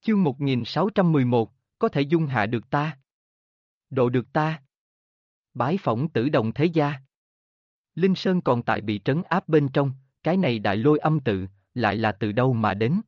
Chương 1611, có thể dung hạ được ta. Độ được ta. Bái phỏng Tử Đồng thế gia. Linh Sơn còn tại bị trấn áp bên trong, cái này đại lôi âm tự, lại là từ đâu mà đến?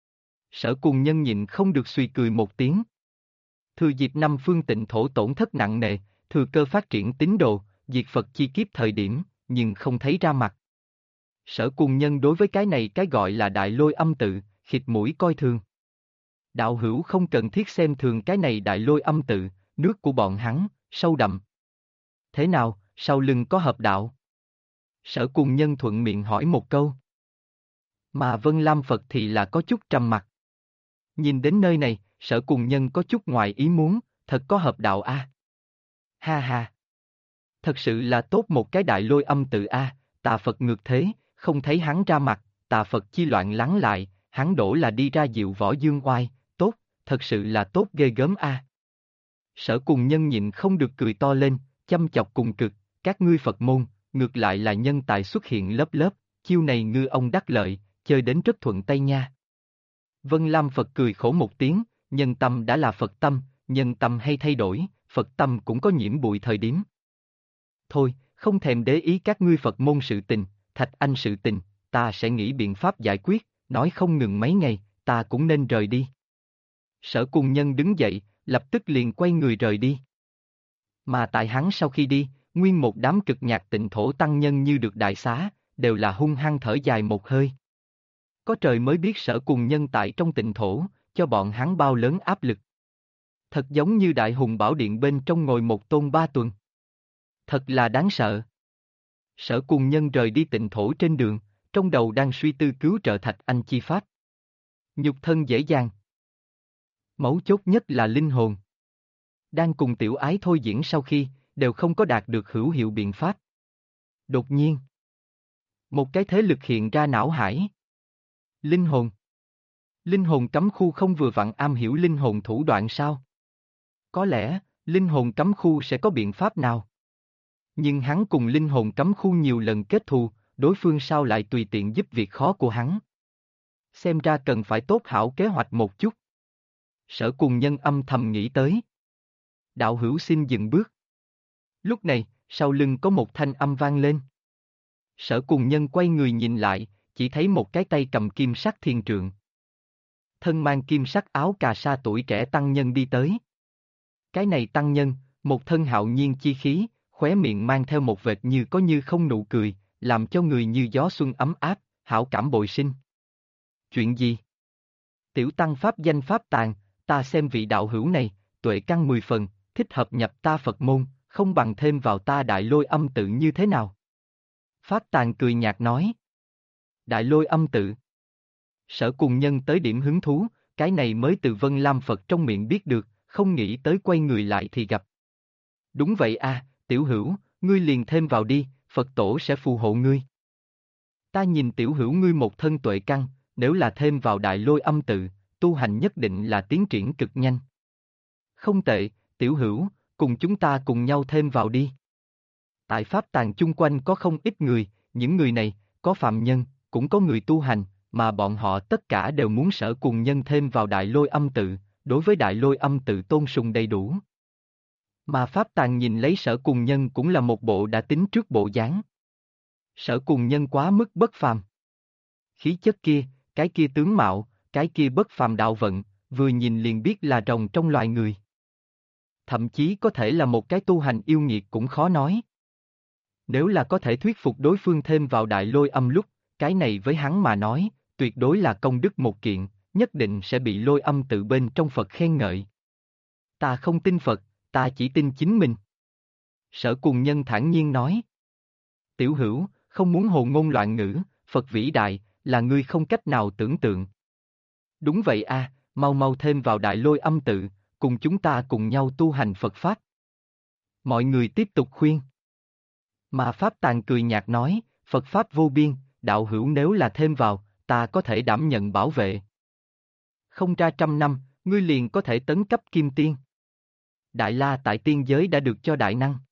Sở Cùng Nhân nhịn không được suy cười một tiếng. Thừa dịp năm phương tịnh thổ tổn thất nặng nề, thừa cơ phát triển tín đồ, diệt Phật chi kiếp thời điểm, nhưng không thấy ra mặt. Sở Cùng Nhân đối với cái này cái gọi là đại lôi âm tự, khịt mũi coi thường. Đạo hữu không cần thiết xem thường cái này đại lôi âm tự, nước của bọn hắn, sâu đậm. Thế nào, sau lưng có hợp đạo? Sở Cùng Nhân thuận miệng hỏi một câu. Mà Vân Lam Phật thì là có chút trầm mặc. Nhìn đến nơi này, Sở Cùng Nhân có chút ngoài ý muốn, thật có hợp đạo a. Ha ha. Thật sự là tốt một cái đại lôi âm tự a, tà Phật ngược thế, không thấy hắn ra mặt, tà Phật chi loạn lắng lại, hắn đổ là đi ra diệu võ dương oai, tốt, thật sự là tốt ghê gớm a. Sở Cùng Nhân nhịn không được cười to lên, chăm chọc cùng cực, các ngươi Phật môn, ngược lại là nhân tài xuất hiện lớp lớp, chiêu này ngư ông đắc lợi, chơi đến rất thuận tay nha. Vân Lam Phật cười khổ một tiếng, nhân tâm đã là Phật tâm, nhân tâm hay thay đổi, Phật tâm cũng có nhiễm bụi thời điểm. Thôi, không thèm để ý các ngươi Phật môn sự tình, Thạch Anh sự tình, ta sẽ nghĩ biện pháp giải quyết, nói không ngừng mấy ngày, ta cũng nên rời đi. Sở Cùng Nhân đứng dậy, lập tức liền quay người rời đi. Mà tại hắn sau khi đi, nguyên một đám cực nhạc tịnh thổ tăng nhân như được đại xá, đều là hung hăng thở dài một hơi. Có trời mới biết Sở Cùng Nhân tại trong tịnh thổ, cho bọn hắn bao lớn áp lực. Thật giống như Đại Hùng Bảo Điện bên trong ngồi một tôn 3 tuần. Thật là đáng sợ. Sở Cùng Nhân rời đi tịnh thổ trên đường, trong đầu đang suy tư cứu trợ Thạch Anh chi pháp. Nhục thân dễ dàng. Mấu chốt nhất là linh hồn. Đang cùng tiểu ái thôi diễn sau khi, đều không có đạt được hữu hiệu biện pháp. Đột nhiên, một cái thế lực hiện ra não hải. Linh hồn. Linh hồn cấm khu không vừa vặn am hiểu linh hồn thủ đoạn sao? Có lẽ, linh hồn cấm khu sẽ có biện pháp nào? Nhưng hắn cùng linh hồn cấm khu nhiều lần kết thù, đối phương sao lại tùy tiện giúp việc khó của hắn? Xem ra cần phải tốt hảo kế hoạch một chút. Sở Cùng Nhân âm thầm nghĩ tới. Đạo hữu xin dừng bước. Lúc này, sau lưng có một thanh âm vang lên. Sở Cùng Nhân quay người nhìn lại, chỉ thấy một cái tay cầm kim sắc thiên trượng. Thân mang kim sắc áo cà sa tuổi trẻ tăng nhân đi tới. Cái này tăng nhân, một thân hạo nhiên chi khí, khóe miệng mang theo một vệt như có như không nụ cười, làm cho người như gió xuân ấm áp, hảo cảm bội sinh. Chuyện gì? Tiểu tăng pháp danh pháp tàng, ta xem vị đạo hữu này, tuệ căn 10 phần, thích hợp nhập ta Phật môn, không bằng thêm vào ta đại lôi âm tự như thế nào? Pháp tàng cười nhạt nói. Đại lôi âm tự. Sở Cùng Nhân tới điểm hứng thú, cái này mới từ Vân Lam Phật trong miệng biết được, không nghĩ tới quay người lại thì gặp. Đúng vậy a, tiểu hữu, ngươi liền thêm vào đi, Phật tổ sẽ phù hộ ngươi. Ta nhìn tiểu hữu ngươi một thân tuệ căn, nếu là thêm vào đại lôi âm tự, tu hành nhất định là tiến triển cực nhanh. Không tệ, tiểu hữu, cùng chúng ta cùng nhau thêm vào đi. Tại Pháp tàng chung quanh có không ít người, những người này, có phạm nhân, cũng có người tu hành, mà bọn họ tất cả đều muốn Sở Cùng Nhân thêm vào đại lôi âm tự, đối với đại lôi âm tự tôn sùng đầy đủ. Mà Pháp tàng nhìn lấy Sở Cùng Nhân cũng là một bộ đã tính trước bộ dáng. Sở Cùng Nhân quá mức bất phàm. Khí chất kia, cái kia tướng mạo, cái kia bất phàm đạo vận, vừa nhìn liền biết là rồng trong loài người. Thậm chí có thể là một cái tu hành yêu nghiệt cũng khó nói. Nếu là có thể thuyết phục đối phương thêm vào đại lôi âm lúc, cái này với hắn mà nói, tuyệt đối là công đức một kiện, nhất định sẽ bị lôi âm tự bên trong Phật khen ngợi. Ta không tin Phật, ta chỉ tin chính mình. Sở Cùng Nhân thản nhiên nói. Tiểu hữu, không muốn hồ ngôn loạn ngữ, Phật vĩ đại, là ngươi không cách nào tưởng tượng. Đúng vậy a, mau mau thêm vào đại lôi âm tự, cùng chúng ta cùng nhau tu hành Phật Pháp. Mọi người tiếp tục khuyên. Mà Pháp tàng cười nhạt nói, Phật Pháp vô biên, đạo hữu nếu là thêm vào, ta có thể đảm nhận bảo vệ. Không ra 100 năm, ngươi liền có thể tấn cấp kim tiên. Đại La tại tiên giới đã được cho đại năng.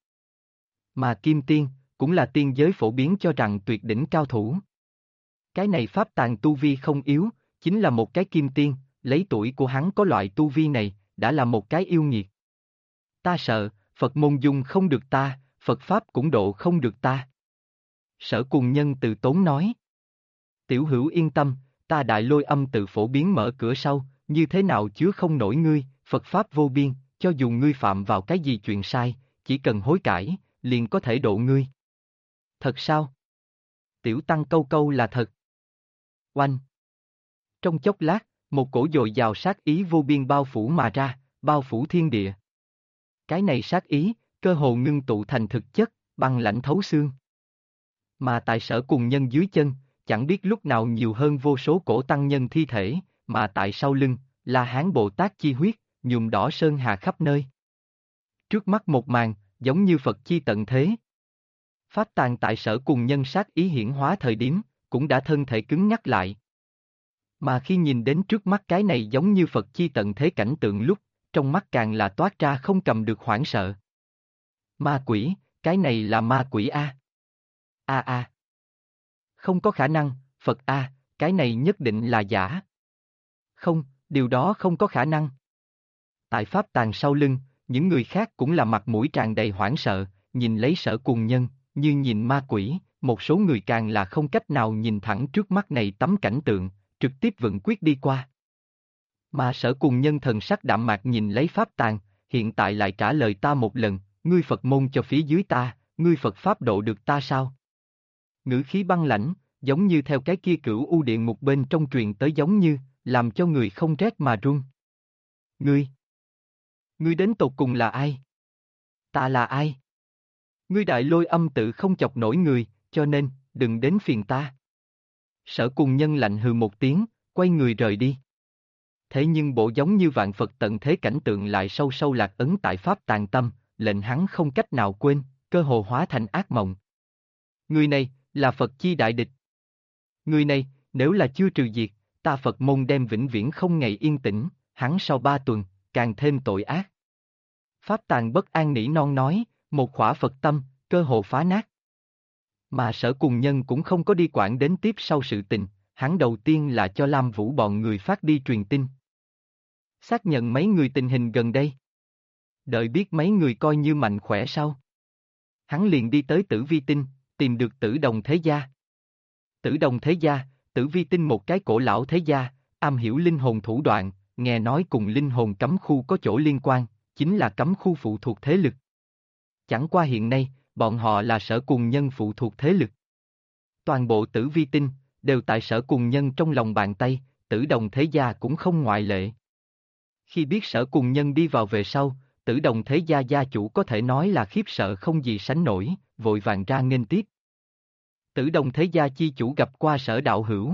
Mà kim tiên, cũng là tiên giới phổ biến cho rằng tuyệt đỉnh cao thủ. Cái này Pháp tàng tu vi không yếu, chính là một cái kim tiên, lấy tuổi của hắn có loại tu vi này, đã là một cái yêu nghiệt. Ta sợ, Phật môn dung không được ta, Phật Pháp cũng độ không được ta. Sở Cùng Nhân từ tốn nói. Tiểu hữu yên tâm, ta Đại Lôi Âm tự phổ biến mở cửa sau, như thế nào chứa không nổi ngươi, Phật Pháp vô biên, cho dù ngươi phạm vào cái gì chuyện sai, chỉ cần hối cải, liền có thể độ ngươi. Thật sao? Tiểu tăng câu câu là thật. Oanh! Trong chốc lát, một cổ dồi dào sát ý vô biên bao phủ mà ra, bao phủ thiên địa. Cái này sát ý, cơ hồ ngưng tụ thành thực chất, băng lãnh thấu xương. Mà tại Sở Cùng Nhân dưới chân, chẳng biết lúc nào nhiều hơn vô số cổ tăng nhân thi thể, mà tại sau lưng, là Hán Bồ Tát chi huyết, nhuộm đỏ sơn hà khắp nơi. Trước mắt một màn, giống như Phật chi tận thế. Pháp tàng tại Sở Cùng Nhân sát ý hiển hóa thời điểm, cũng đã thân thể cứng nhắc lại. Mà khi nhìn đến trước mắt cái này giống như Phật chi tận thế cảnh tượng lúc, trong mắt càng là toát ra không cầm được hoảng sợ. Ma quỷ, cái này là ma quỷ a. A. Không có khả năng, Phật a, cái này nhất định là giả. Không, điều đó không có khả năng. Tại Pháp tàng sau lưng, những người khác cũng là mặt mũi tràn đầy hoảng sợ, nhìn lấy Sở Cùng Nhân, như nhìn ma quỷ, một số người càng là không cách nào nhìn thẳng trước mắt này tấm cảnh tượng, trực tiếp vận quyết đi qua. Mà Sở Cùng Nhân thần sắc đạm mạc nhìn lấy Pháp tàng, hiện tại lại trả lời ta một lần, ngươi Phật môn cho phía dưới ta, ngươi Phật Pháp độ được ta sao? Ngữ khí băng lãnh, giống như theo cái kia Cửu U địa ngục bên trong truyền tới giống như, làm cho người không rét mà run. Ngươi đến tột cùng là ai? Ta là ai? Ngươi Đại Lôi Âm tự không chọc nổi người, cho nên, đừng đến phiền ta. Sở Cùng Nhân lạnh hừ một tiếng, quay người rời đi. Thế nhưng bộ giống như vạn Phật tận thế cảnh tượng lại sâu sâu lạc ấn tại Pháp tàng tâm, lệnh hắn không cách nào quên, cơ hồ hóa thành ác mộng. Người này, là Phật chi đại địch. Người này, nếu là chưa trừ diệt, ta Phật môn đem vĩnh viễn không ngày yên tĩnh, hắn sau 3 tuần, càng thêm tội ác. Pháp tàng bất an nỉ non nói, một khỏa Phật tâm, cơ hồ phá nát. Mà Sở Cùng Nhân cũng không có đi quản đến tiếp sau sự tình, hắn đầu tiên là cho Lam Vũ bọn người phát đi truyền tin. Xác nhận mấy người tình hình gần đây. Đợi biết mấy người coi như mạnh khỏe sau. Hắn liền đi tới Tử Vi Tinh, tìm được Tử Đồng Thế Gia. Tử Đồng Thế Gia, Tử Vi Tinh một cái cổ lão thế gia, am hiểu linh hồn thủ đoạn, nghe nói cùng linh hồn cấm khu có chỗ liên quan, chính là cấm khu phụ thuộc thế lực. Chẳng qua hiện nay, bọn họ là Sở Cùng Nhân phụ thuộc thế lực. Toàn bộ Tử Vi Tinh, đều tại Sở Cùng Nhân trong lòng bàn tay, Tử Đồng Thế Gia cũng không ngoại lệ. Khi biết Sở Cùng Nhân đi vào về sau, Tử Đồng Thế Gia gia chủ có thể nói là khiếp sợ không gì sánh nổi, vội vàng ra nghênh tiếp. Tử Đồng Thế Gia chi chủ gặp qua Sở đạo hữu.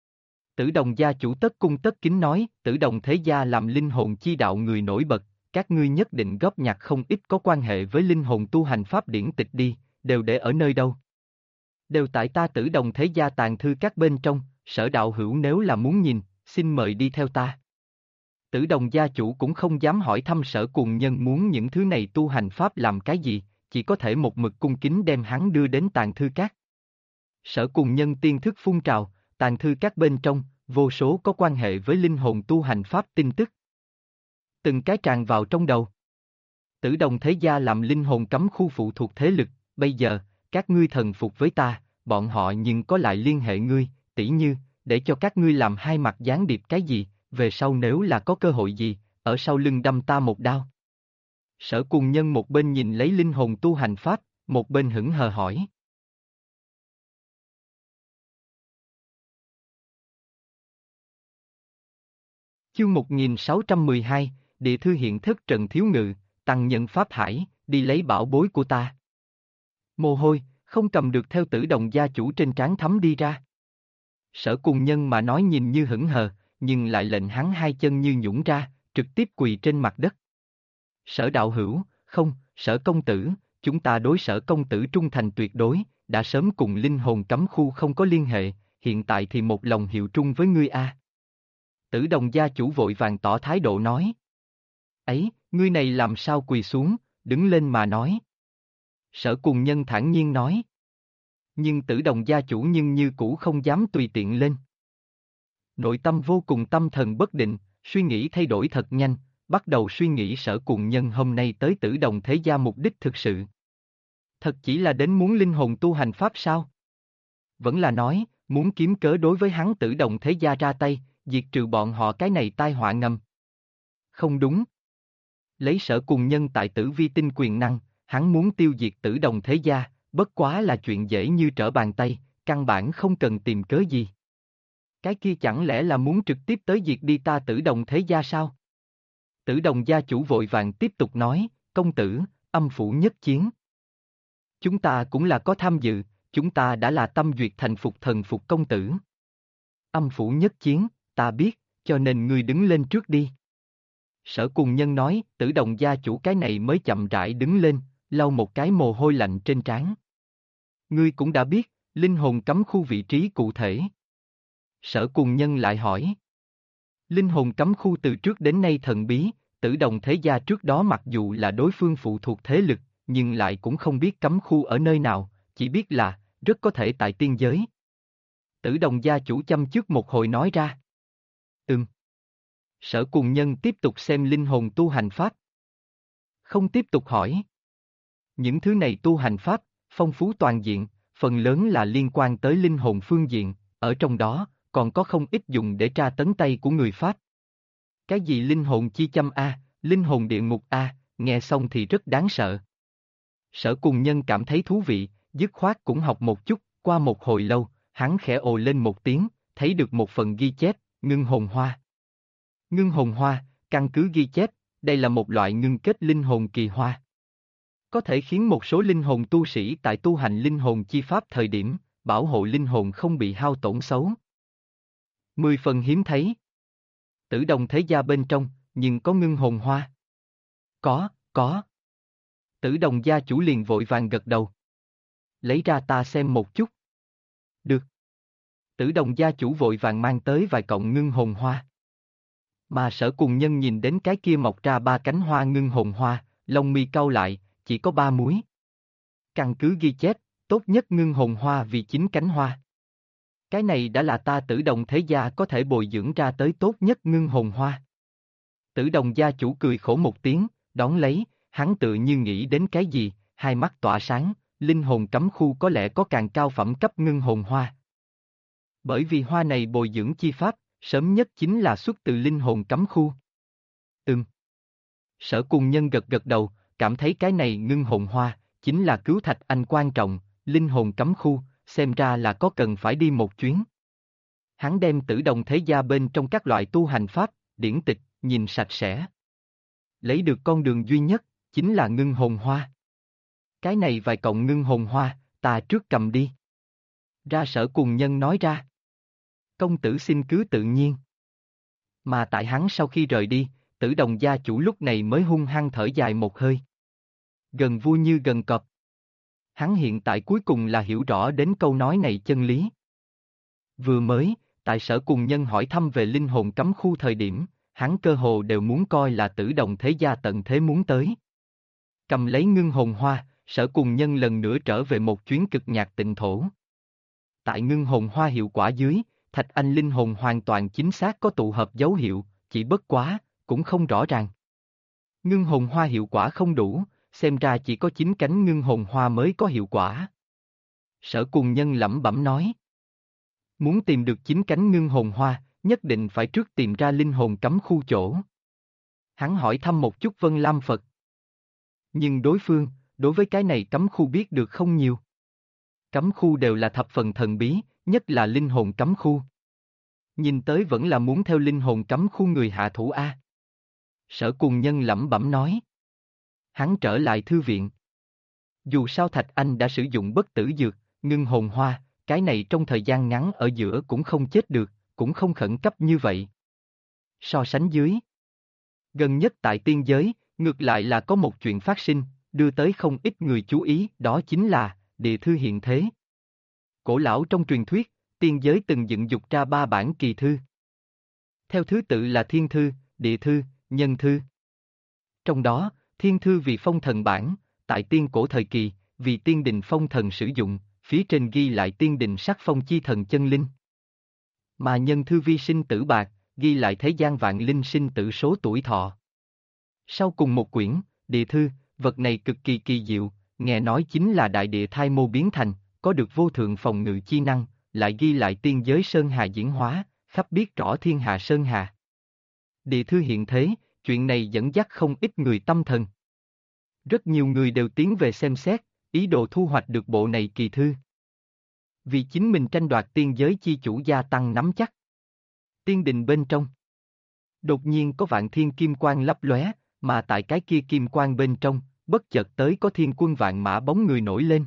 Tử Đồng gia chủ tất cung tất kính nói, Tử Đồng Thế Gia làm linh hồn chi đạo người nổi bật, các ngươi nhất định góp nhặt không ít có quan hệ với linh hồn tu hành pháp điển tịch đi, đều để ở nơi đâu? Đều tại ta Tử Đồng Thế Gia tàng thư các bên trong, Sở đạo hữu nếu là muốn nhìn, xin mời đi theo ta. Tử Đồng gia chủ cũng không dám hỏi thăm Sở Cùng Nhân muốn những thứ này tu hành pháp làm cái gì, chỉ có thể một mực cung kính đem hắn đưa đến tàng thư các. Sở Cùng Nhân tiên thức phun trào, tàng thư các bên trong, vô số có quan hệ với linh hồn tu hành pháp tin tức. Từng cái tràn vào trong đầu. Tử Đồng Thế Gia làm linh hồn cấm khu phụ thuộc thế lực, bây giờ, các ngươi thần phục với ta, bọn họ nhưng có lại liên hệ ngươi, tỉ như, để cho các ngươi làm hai mặt gián điệp cái gì, về sau nếu là có cơ hội gì, ở sau lưng đâm ta một đao. Sở Cùng Nhân một bên nhìn lấy linh hồn tu hành pháp, một bên hững hờ hỏi. Chương 1612, Địa thư hiện thức Trần Thiếu Ngự, tăng nhận Pháp Hải, đi lấy bảo bối của ta. Mồ hôi, không cầm được theo Tử Đồng gia chủ trên trán thấm đi ra. Sở Cùng Nhân mà nói nhìn như hững hờ, nhưng lại lệnh hắn hai chân như nhũn ra, trực tiếp quỳ trên mặt đất. Sở đạo hữu, không, Sở công tử, chúng ta đối Sở công tử trung thành tuyệt đối, đã sớm cùng linh hồn cấm khu không có liên hệ, hiện tại thì một lòng hiệu trung với ngươi a. Tử Đồng gia chủ vội vàng tỏ thái độ nói. Ấy, ngươi này làm sao quỳ xuống, đứng lên mà nói. Sở Cùng Nhân thản nhiên nói. Nhưng Tử Đồng gia chủ nhưng như cũ không dám tùy tiện lên. Nội tâm vô cùng tâm thần bất định, suy nghĩ thay đổi thật nhanh, bắt đầu suy nghĩ Sở Cùng Nhân hôm nay tới Tử Đồng Thế Gia mục đích thực sự. Thật chỉ là đến muốn linh hồn tu hành pháp sao? Vẫn là nói, muốn kiếm cớ đối với hắn Tử Đồng Thế Gia ra tay, diệt trừ bọn họ cái này tai họa ngầm. Không đúng. Lấy Sở Cùng Nhân tại Tử Vi Tinh quyền năng, hắn muốn tiêu diệt Tử Đồng Thế Gia, bất quá là chuyện dễ như trở bàn tay, căn bản không cần tìm cớ gì. Cái kia chẳng lẽ là muốn trực tiếp tới diệt đi ta Tử Đồng Thế Gia sao? Tử Đồng gia chủ vội vàng tiếp tục nói, công tử, âm phủ nhất chiến. Chúng ta cũng là có tham dự, chúng ta đã là tâm duyệt thành phục thần phục công tử. Âm phủ nhất chiến, ta biết, cho nên ngươi đứng lên trước đi. Sở Cùng Nhân nói, Tử Đồng gia chủ cái này mới chậm rãi đứng lên, lau một cái mồ hôi lạnh trên trán. Ngươi cũng đã biết, linh hồn cấm khu vị trí cụ thể. Sở Cùng Nhân lại hỏi. Linh hồn cấm khu từ trước đến nay thần bí, Tử Đồng Thế Gia trước đó mặc dù là đối phương phụ thuộc thế lực, nhưng lại cũng không biết cấm khu ở nơi nào, chỉ biết là, rất có thể tại tiên giới. Tử Đồng gia chủ chăm trước một hồi nói ra. Sở Cùng Nhân tiếp tục xem linh hồn tu hành pháp. Không tiếp tục hỏi. Những thứ này tu hành pháp, phong phú toàn diện, phần lớn là liên quan tới linh hồn phương diện, ở trong đó, còn có không ít dùng để tra tấn tay của người Pháp. Cái gì linh hồn chi châm A, linh hồn địa ngục A, nghe xong thì rất đáng sợ. Sở Cùng Nhân cảm thấy thú vị, dứt khoát cũng học một chút, qua một hồi lâu, hắn khẽ ồ lên một tiếng, thấy được một phần ghi chép, ngưng hồn hoa. Ngưng hồn hoa, căn cứ ghi chép, đây là một loại ngưng kết linh hồn kỳ hoa. Có thể khiến một số linh hồn tu sĩ tại tu hành linh hồn chi pháp thời điểm, bảo hộ linh hồn không bị hao tổn xấu. 10 phần hiếm thấy. Tử Đồng Thế Gia bên trong, nhưng có ngưng hồn hoa. Có. Tử Đồng gia chủ liền vội vàng gật đầu. Lấy ra ta xem một chút. Được. Tử Đồng gia chủ vội vàng mang tới vài cọng ngưng hồn hoa. Mà Sở Cùng Nhân nhìn đến cái kia mọc ra 3 cánh hoa ngưng hồn hoa, lông mi cau lại, chỉ có 3 múi. Căn cứ ghi chép, tốt nhất ngưng hồn hoa vì 9 cánh hoa. Cái này đã là ta Tử Đồng Thế Gia có thể bồi dưỡng ra tới tốt nhất ngưng hồn hoa. Tử Đồng gia chủ cười khổ một tiếng, đón lấy, hắn tự như nghĩ đến cái gì, hai mắt tỏa sáng, linh hồn cấm khu có lẽ có càng cao phẩm cấp ngưng hồn hoa. Bởi vì hoa này bồi dưỡng chi pháp, sớm nhất chính là xuất từ linh hồn cấm khu. Sở Cùng Nhân gật gật đầu, cảm thấy cái này ngưng hồn hoa, chính là cứu Thạch Anh quan trọng, linh hồn cấm khu, xem ra là có cần phải đi một chuyến. Hắn đem Tử Đồng Thế Gia bên trong các loại tu hành pháp, điển tịch, nhìn sạch sẽ. Lấy được con đường duy nhất, chính là ngưng hồn hoa. Cái này vài cọng ngưng hồn hoa, ta trước cầm đi. Ra Sở Cùng Nhân nói ra. Công tử xin cứ tự nhiên. Mà tại hắn sau khi rời đi, Tử Đồng gia chủ lúc này mới hung hăng thở dài một hơi. Gần vui như gần cọp. Hắn hiện tại cuối cùng là hiểu rõ đến câu nói này chân lý. Vừa mới, tại Sở Cùng Nhân hỏi thăm về linh hồn cấm khu thời điểm, hắn cơ hồ đều muốn coi là Tử Đồng Thế Gia tận thế muốn tới. Cầm lấy ngưng hồn hoa, Sở Cùng Nhân lần nữa trở về một chuyến cực nhạc tịnh thổ. Tại ngưng hồn hoa hiệu quả dưới, Thạch Anh linh hồn hoàn toàn chính xác có tụ hợp dấu hiệu, chỉ bất quá, cũng không rõ ràng. Ngưng hồn hoa hiệu quả không đủ, xem ra chỉ có 9 cánh ngưng hồn hoa mới có hiệu quả. Sở Cùng Nhân lẩm bẩm nói. Muốn tìm được 9 cánh ngưng hồn hoa, nhất định phải trước tìm ra linh hồn cấm khu chỗ. Hắn hỏi thăm một chút Vân Lam Phật. Nhưng đối phương, đối với cái này cấm khu biết được không nhiều. Cấm khu đều là thập phần thần bí, nhất là linh hồn cấm khu. Nhìn tới vẫn là muốn theo linh hồn cấm khu người hạ thủ A. Sở Cùng Nhân lẩm bẩm nói. Hắn trở lại thư viện. Dù sao Thạch Anh đã sử dụng bất tử dược, ngưng hồn hoa, cái này trong thời gian ngắn ở giữa cũng không chết được, cũng không khẩn cấp như vậy. So sánh dưới. Gần nhất tại tiên giới, ngược lại là có một chuyện phát sinh, đưa tới không ít người chú ý, đó chính là, địa thư hiện thế. Cổ lão trong truyền thuyết, tiên giới từng dựng dục ra 3 bản kỳ thư. Theo thứ tự là thiên thư, địa thư, nhân thư. Trong đó, thiên thư vì phong thần bản, tại tiên cổ thời kỳ, vì tiên đình phong thần sử dụng, phía trên ghi lại tiên đình sắc phong chi thần chân linh. Mà nhân thư vi sinh tử bạc, ghi lại thế gian vạn linh sinh tử số tuổi thọ. Sau cùng một quyển, địa thư, vật này cực kỳ kỳ diệu, nghe nói chính là đại địa thai mô biến thành, có được vô thượng phòng ngự chi năng, lại ghi lại tiên giới Sơn Hà diễn hóa, khắp biết rõ thiên hạ Sơn Hà. Địa thư hiện thế, chuyện này dẫn dắt không ít người tâm thần. Rất nhiều người đều tiến về xem xét, ý đồ thu hoạch được bộ này kỳ thư. Vì chính mình tranh đoạt tiên giới chi chủ gia tăng nắm chắc. Tiên đình bên trong. Đột nhiên có vạn thiên kim quang lấp lóe, mà tại cái kia kim quang bên trong, bất chợt tới có thiên quân vạn mã bóng người nổi lên.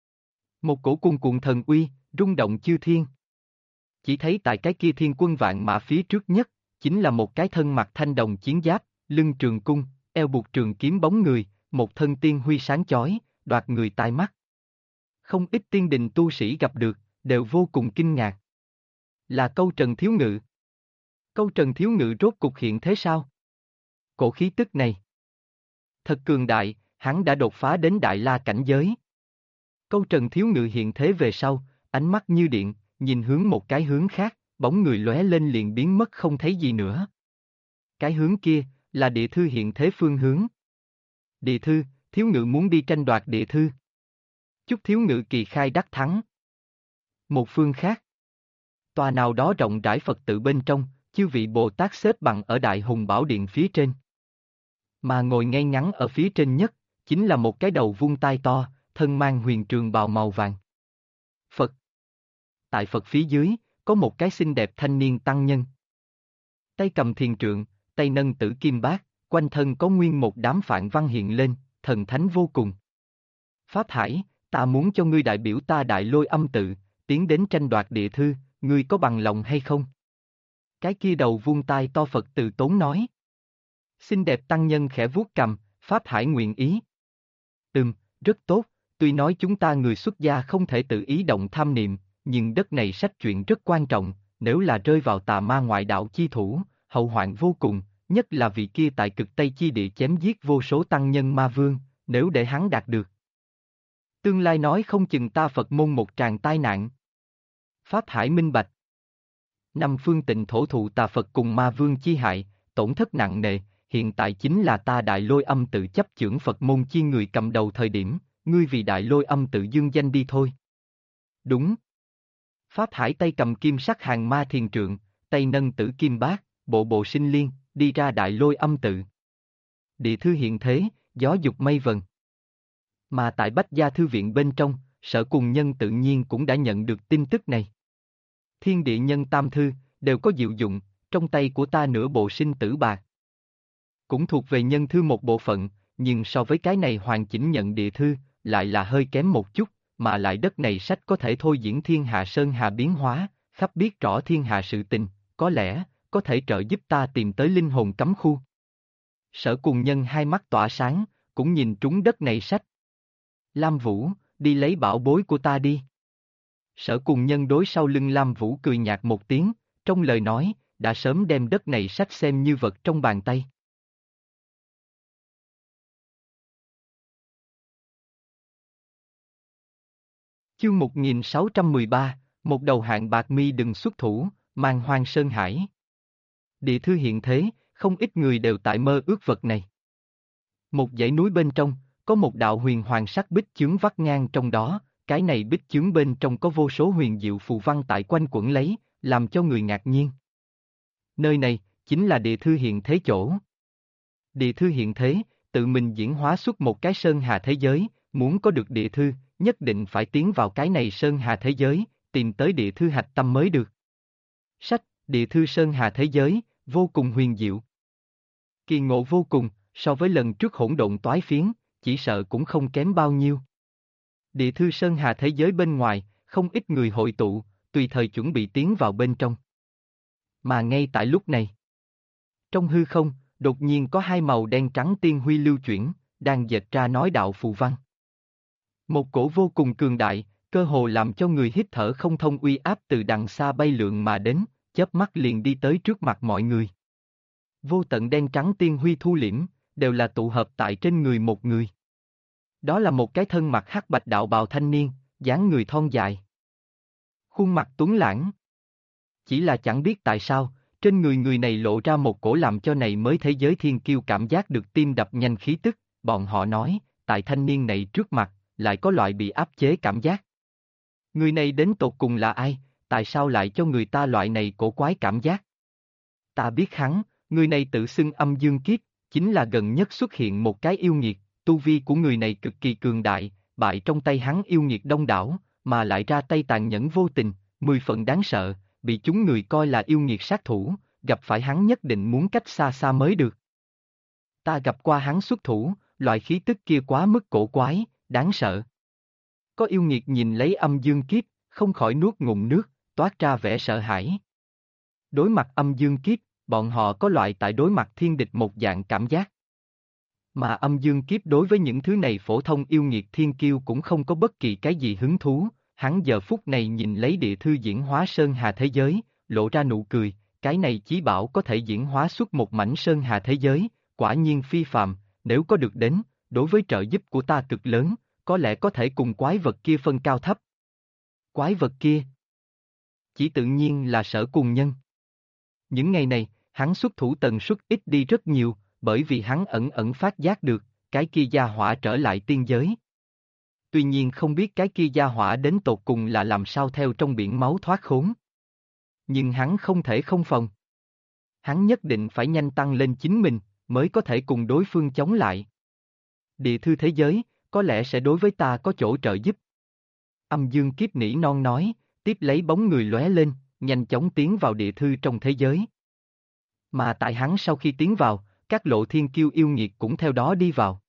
Một cổ cuồn cuộn thần uy, rung động chư thiên. Chỉ thấy tại cái kia thiên quân vạn mã phía trước nhất, chính là một cái thân mặc thanh đồng chiến giáp, lưng trường cung, eo buộc trường kiếm bóng người, một thân tiên huy sáng chói, đoạt người tai mắt. Không ít tiên đình tu sĩ gặp được, đều vô cùng kinh ngạc. Là Câu Trần Thiếu Ngự. Câu Trần Thiếu Ngự rốt cục hiện thế sao? Cổ khí tức này thật cường đại, hắn đã đột phá đến Đại La cảnh giới. Câu Trần Thiếu Ngự hiện thế về sau, ánh mắt như điện, nhìn hướng một cái hướng khác, bóng người lóe lên liền biến mất không thấy gì nữa. Cái hướng kia, là địa thư hiện thế phương hướng. Địa thư, Thiếu Ngự muốn đi tranh đoạt địa thư. Chúc Thiếu Ngự kỳ khai đắc thắng. Một phương khác. Tòa nào đó rộng rãi Phật tự bên trong, chư vị Bồ Tát xếp bằng ở Đại Hùng Bảo Điện phía trên. Mà ngồi ngay ngắn ở phía trên nhất, chính là một cái đầu vuông tai to, thân mang huyền trường bào màu vàng. Phật. Tại Phật phía dưới, có một cái xinh đẹp thanh niên tăng nhân. Tay cầm thiền trượng, tay nâng tử kim bát, quanh thân có nguyên một đám phạn văn hiện lên, thần thánh vô cùng. Pháp Hải, ta muốn cho ngươi đại biểu ta Đại Lôi Âm tự, tiến đến tranh đoạt địa thư, ngươi có bằng lòng hay không? Cái kia đầu vuông tai to Phật từ tốn nói. Xinh đẹp tăng nhân khẽ vuốt cằm, Pháp Hải nguyện ý. Rất tốt, tuy nói chúng ta người xuất gia không thể tự ý động tham niệm, nhưng đất này sách chuyện rất quan trọng, nếu là rơi vào tà ma ngoại đạo chi thủ, hậu hoạn vô cùng, nhất là vị kia tại cực Tây chi địa chém giết vô số tăng nhân ma vương, nếu để hắn đạt được. Tương lai nói không chừng ta Phật môn một tràng tai nạn. Pháp Hải minh bạch. Năm phương tịnh thổ thụ tà Phật cùng ma vương chi hại, tổn thất nặng nề, hiện tại chính là ta Đại Lôi Âm tự chấp chưởng Phật môn chi người cầm đầu thời điểm, ngươi vì Đại Lôi Âm tự dương danh đi thôi. Đúng. Pháp Hải tay cầm kim sắc hàng ma thiền trượng, tay nâng tử kim bát, bộ bộ sinh liên, đi ra Đại Lôi Âm tự. Địa thư hiện thế, gió dục mây vần. Mà tại Bách Gia Thư Viện bên trong, Sở Cùng Nhân tự nhiên cũng đã nhận được tin tức này. Thiên địa nhân tam thư, đều có diệu dụng, trong tay của ta nửa bộ sinh tử bạc. Cũng thuộc về nhân thư một bộ phận, nhưng so với cái này hoàn chỉnh nhận địa thư, lại là hơi kém một chút, mà lại đất này sách có thể thôi diễn thiên hạ sơn hà biến hóa, khắp biết rõ thiên hạ sự tình, có lẽ, có thể trợ giúp ta tìm tới linh hồn cấm khu. Sở Cùng Nhân hai mắt tỏa sáng, cũng nhìn trúng đất này sách. Lam Vũ, đi lấy bảo bối của ta đi. Sở Cùng Nhân đối sau lưng Lam Vũ cười nhạt một tiếng, trong lời nói, đã sớm đem đất này sách xem như vật trong bàn tay. Chương 1613, một đầu hạng bạc mi đừng xuất thủ, mang hoang sơn hải. Địa thư hiện thế, không ít người đều tại mơ ước vật này. Một dãy núi bên trong, có một đạo huyền hoàng sắc bích chướng vắt ngang trong đó, cái này bích chướng bên trong có vô số huyền diệu phù văn tại quanh quẩn lấy, làm cho người ngạc nhiên. Nơi này, chính là địa thư hiện thế chỗ. Địa thư hiện thế, tự mình diễn hóa xuất một cái sơn hà thế giới, muốn có được địa thư, nhất định phải tiến vào cái này sơn hà thế giới, tìm tới địa thư hạch tâm mới được. Sách, địa thư sơn hà thế giới, vô cùng huyền diệu. Kỳ ngộ vô cùng, so với lần trước hỗn độn toái phiến, chỉ sợ cũng không kém bao nhiêu. Địa thư sơn hà thế giới bên ngoài, không ít người hội tụ, tùy thời chuẩn bị tiến vào bên trong. Mà ngay tại lúc này, trong hư không, đột nhiên có hai màu đen trắng tiên huy lưu chuyển, đang dệt ra nói đạo phù văn. Một cổ vô cùng cường đại, cơ hồ làm cho người hít thở không thông uy áp từ đằng xa bay lượn mà đến, chớp mắt liền đi tới trước mặt mọi người. Vô tận đen trắng tiên huy thu liễm, đều là tụ hợp tại trên người một người. Đó là một cái thân mặc hắc bạch đạo bào thanh niên, dáng người thon dài. Khuôn mặt tuấn lãng. Chỉ là chẳng biết tại sao, trên người người này lộ ra một cổ làm cho này mới thế giới thiên kiêu cảm giác được tim đập nhanh khí tức, bọn họ nói, tại thanh niên này trước mặt, lại có loại bị áp chế cảm giác. Người này đến tột cùng là ai, tại sao lại cho người ta loại này cổ quái cảm giác? Ta biết hắn, người này tự xưng âm dương kiếp, chính là gần nhất xuất hiện một cái yêu nghiệt, tu vi của người này cực kỳ cường đại, bại trong tay hắn yêu nghiệt đông đảo, mà lại ra tay tàn nhẫn vô tình, 10 phần đáng sợ, bị chúng người coi là yêu nghiệt sát thủ, gặp phải hắn nhất định muốn cách xa xa mới được. Ta gặp qua hắn xuất thủ, loại khí tức kia quá mức cổ quái, đáng sợ. Có yêu nghiệt nhìn lấy âm dương kiếp, không khỏi nuốt ngụm nước, toát ra vẻ sợ hãi. Đối mặt âm dương kiếp, bọn họ có loại tại đối mặt thiên địch một dạng cảm giác. Mà âm dương kiếp đối với những thứ này phổ thông yêu nghiệt thiên kiêu cũng không có bất kỳ cái gì hứng thú, hắn giờ phút này nhìn lấy địa thư diễn hóa sơn hà thế giới, lộ ra nụ cười, cái này chí bảo có thể diễn hóa xuất một mảnh sơn hà thế giới, quả nhiên phi phàm, nếu có được đến, đối với trợ giúp của ta cực lớn, có lẽ có thể cùng quái vật kia phân cao thấp. Quái vật kia chỉ tự nhiên là Sở Cùng Nhân. Những ngày này, hắn xuất thủ tần suất ít đi rất nhiều, bởi vì hắn ẩn ẩn phát giác được, cái kia gia hỏa trở lại tiên giới. Tuy nhiên không biết cái kia gia hỏa đến tột cùng là làm sao theo trong biển máu thoát khốn. Nhưng hắn không thể không phòng. Hắn nhất định phải nhanh tăng lên chính mình, mới có thể cùng đối phương chống lại. Địa thư thế giới, có lẽ sẽ đối với ta có chỗ trợ giúp. Âm dương kiếp nỉ non nói, tiếp lấy bóng người lóe lên, nhanh chóng tiến vào địa thư trong thế giới. Mà tại hắn sau khi tiến vào, các lộ thiên kiêu yêu nghiệt cũng theo đó đi vào.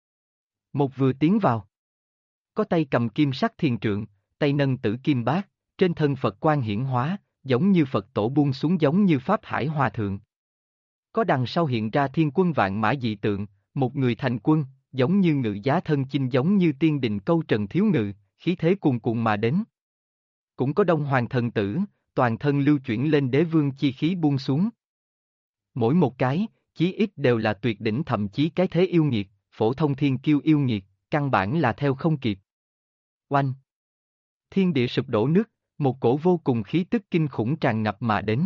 Một vừa tiến vào. Có tay cầm kim sắc thiền trượng, tay nâng tử kim bát, trên thân Phật quan hiển hóa, giống như Phật tổ buông xuống giống như Pháp Hải Hòa Thượng. Có đằng sau hiện ra thiên quân vạn mã dị tượng, một người thành quân, giống như ngự giá thân chinh giống như tiên đình câu trần thiếu ngự, khí thế cuồn cuộn mà đến. Cũng có Đông Hoàng thần tử, toàn thân lưu chuyển lên đế vương chi khí buông xuống. Mỗi một cái, chí ít đều là tuyệt đỉnh thậm chí cái thế yêu nghiệt, phổ thông thiên kiêu yêu nghiệt, căn bản là theo không kịp. Oanh! Thiên địa sụp đổ nứt, một cổ vô cùng khí tức kinh khủng tràn ngập mà đến.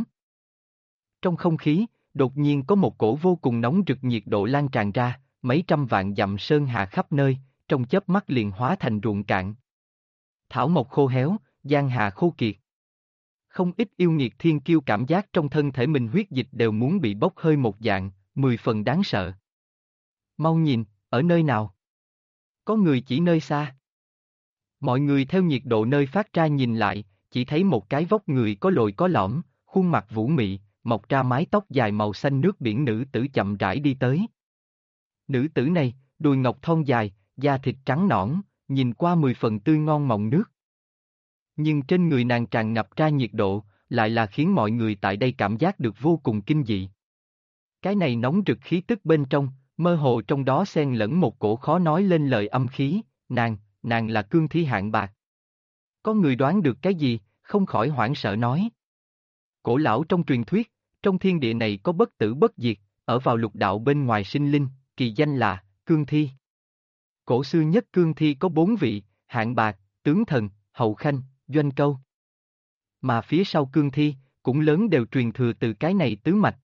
Trong không khí, đột nhiên có một cổ vô cùng nóng rực nhiệt độ lan tràn ra, mấy trăm vạn dặm sơn hà khắp nơi, trong chớp mắt liền hóa thành ruộng cạn. Thảo mộc khô héo, giang hà khô kiệt. Không ít yêu nghiệt thiên kiêu cảm giác trong thân thể mình huyết dịch đều muốn bị bốc hơi một dạng, 10 phần đáng sợ. Mau nhìn, ở nơi nào? Có người chỉ nơi xa. Mọi người theo nhiệt độ nơi phát ra nhìn lại, chỉ thấy một cái vóc người có lồi có lõm, khuôn mặt vũ mị, mọc ra mái tóc dài màu xanh nước biển nữ tử chậm rãi đi tới. Nữ tử này, đùi ngọc thon dài, da thịt trắng nõn, nhìn qua 10 phần tươi ngon mọng nước. Nhưng trên người nàng tràn ngập ra nhiệt độ, lại là khiến mọi người tại đây cảm giác được vô cùng kinh dị. Cái này nóng rực khí tức bên trong, mơ hồ trong đó xen lẫn một cổ khó nói lên lời âm khí, nàng là cương thi hạng bạc. Có người đoán được cái gì, không khỏi hoảng sợ nói. Cổ lão trong truyền thuyết, trong thiên địa này có bất tử bất diệt, ở vào lục đạo bên ngoài sinh linh, kỳ danh là cương thi. Cổ xưa nhất cương thi có 4 vị, hạng bạc, tướng thần, hậu khanh, doanh câu. Mà phía sau cương thi, cũng lớn đều truyền thừa từ cái này tứ mạch.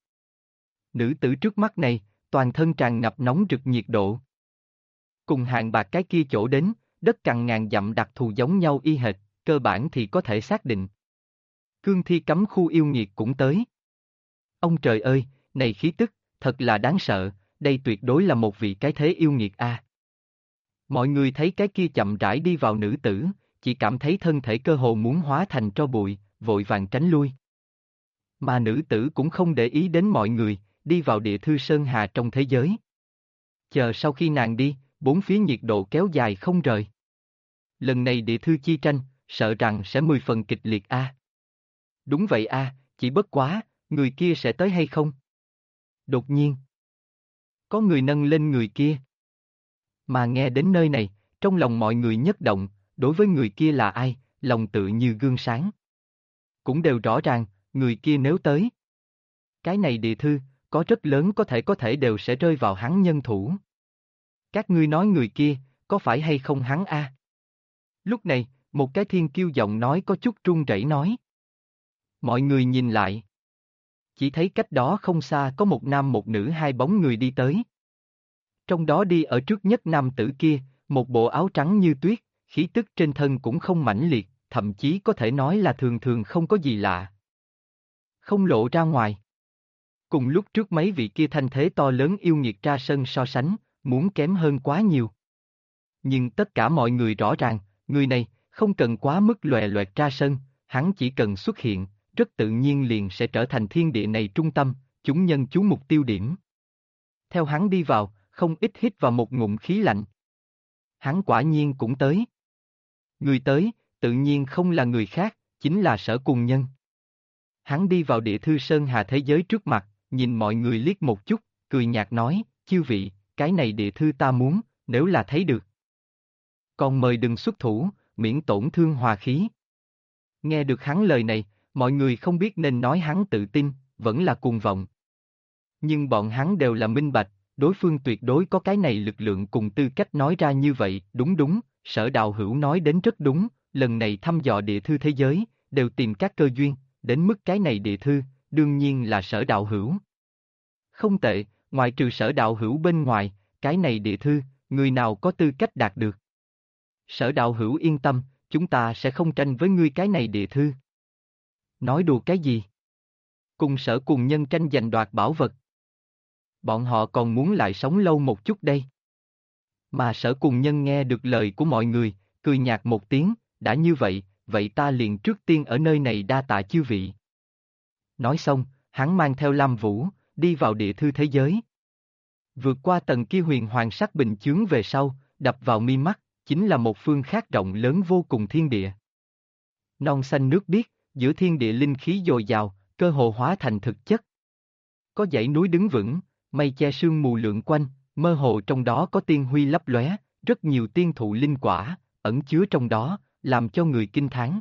Nữ tử trước mắt này, toàn thân tràn ngập nóng rực nhiệt độ. Cùng hạng bạc cái kia chỗ đến, đất cằn ngàn dặm đặc thù giống nhau y hệt, cơ bản thì có thể xác định. Cương thi cấm khu yêu nghiệt cũng tới. Ông trời ơi, này khí tức, thật là đáng sợ, đây tuyệt đối là một vị cái thế yêu nghiệt a. Mọi người thấy cái kia chậm rãi đi vào nữ tử, chỉ cảm thấy thân thể cơ hồ muốn hóa thành tro bụi, vội vàng tránh lui. Mà nữ tử cũng không để ý đến mọi người, đi vào địa thư sơn hà trong thế giới. Chờ sau khi nàng đi, bốn phía nhiệt độ kéo dài không rời. Lần này địa thư chi tranh, sợ rằng sẽ 10 phần kịch liệt a. Đúng vậy a, chỉ bất quá, người kia sẽ tới hay không? Đột nhiên, có người nâng lên người kia. Mà nghe đến nơi này, trong lòng mọi người nhất động, đối với người kia là ai, lòng tự như gương sáng. Cũng đều rõ ràng, người kia nếu tới. Cái này địa thư, có rất lớn có thể đều sẽ rơi vào hắn nhân thủ. Các ngươi nói người kia, có phải hay không hắn a? Lúc này, một cái thiên kiêu giọng nói có chút run rẩy nói. Mọi người nhìn lại. chỉ thấy cách đó không xa có một nam một nữ hai bóng người đi tới. Trong đó đi ở trước nhất nam tử kia, một bộ áo trắng như tuyết, khí tức trên thân cũng không mãnh liệt, thậm chí có thể nói là thường thường không có gì lạ. Không lộ ra ngoài. Cùng lúc trước mấy vị kia thanh thế to lớn yêu nghiệt ra sân so sánh, muốn kém hơn quá nhiều. Nhưng tất cả mọi người rõ ràng, người này, không cần quá mức lòe loẹt ra sân, hắn chỉ cần xuất hiện, rất tự nhiên liền sẽ trở thành thiên địa này trung tâm, chúng nhân chú mục tiêu điểm. Theo hắn đi vào, không ít hít vào một ngụm khí lạnh. Hắn quả nhiên cũng tới. Người tới, tự nhiên không là người khác, chính là Sở Cùng Nhân. Hắn đi vào Địa Thư Sơn Hà thế giới trước mặt, nhìn mọi người liếc một chút, cười nhạt nói, chư vị, cái này địa thư ta muốn, nếu là thấy được. Còn mời đừng xuất thủ, miễn tổn thương hòa khí. Nghe được hắn lời này, mọi người không biết nên nói hắn tự tin, vẫn là cuồng vọng. Nhưng bọn hắn đều là minh bạch, đối phương tuyệt đối có cái này lực lượng cùng tư cách nói ra như vậy, đúng, Sở Đạo Hữu nói đến rất đúng, lần này thăm dò địa thư thế giới, đều tìm các cơ duyên, đến mức cái này địa thư, đương nhiên là Sở Đạo Hữu. Không tệ, ngoài trừ Sở Đạo Hữu bên ngoài, cái này địa thư, người nào có tư cách đạt được. Sở Đạo Hữu yên tâm, chúng ta sẽ không tranh với ngươi cái này địa thư. Nói đùa cái gì? Cùng Sở Cùng Nhân tranh giành đoạt bảo vật. Bọn họ còn muốn lại sống lâu một chút đây. Mà Sở Cùng Nhân nghe được lời của mọi người, cười nhạt một tiếng, đã như vậy, vậy ta liền trước tiên ở nơi này đa tạ chư vị. Nói xong, hắn mang theo Lam Vũ, đi vào địa thư thế giới. Vượt qua tầng kia huyền hoàng sắc bình chướng về sau, đập vào mi mắt, chính là một phương khác rộng lớn vô cùng thiên địa. Non xanh nước biếc, giữa thiên địa linh khí dồi dào, cơ hồ hóa thành thực chất. Có dãy núi đứng vững, mây che sương mù lượn quanh, mơ hồ trong đó có tiên huy lấp lóe, rất nhiều tiên thụ linh quả, ẩn chứa trong đó, làm cho người kinh thán.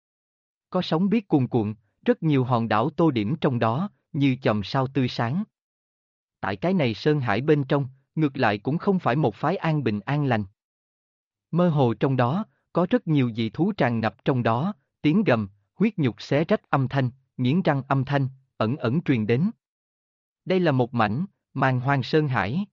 Có sóng biếc cuồn cuộn, rất nhiều hòn đảo tô điểm trong đó, như chòm sao tươi sáng. Tại cái này sơn hải bên trong, ngược lại cũng không phải một phái an bình an lành. Mơ hồ trong đó, có rất nhiều dị thú tràn ngập trong đó, tiếng gầm, huyết nhục xé rách âm thanh, nghiến răng âm thanh, ẩn ẩn truyền đến. Đây là một mảnh, màn hoang sơn hải.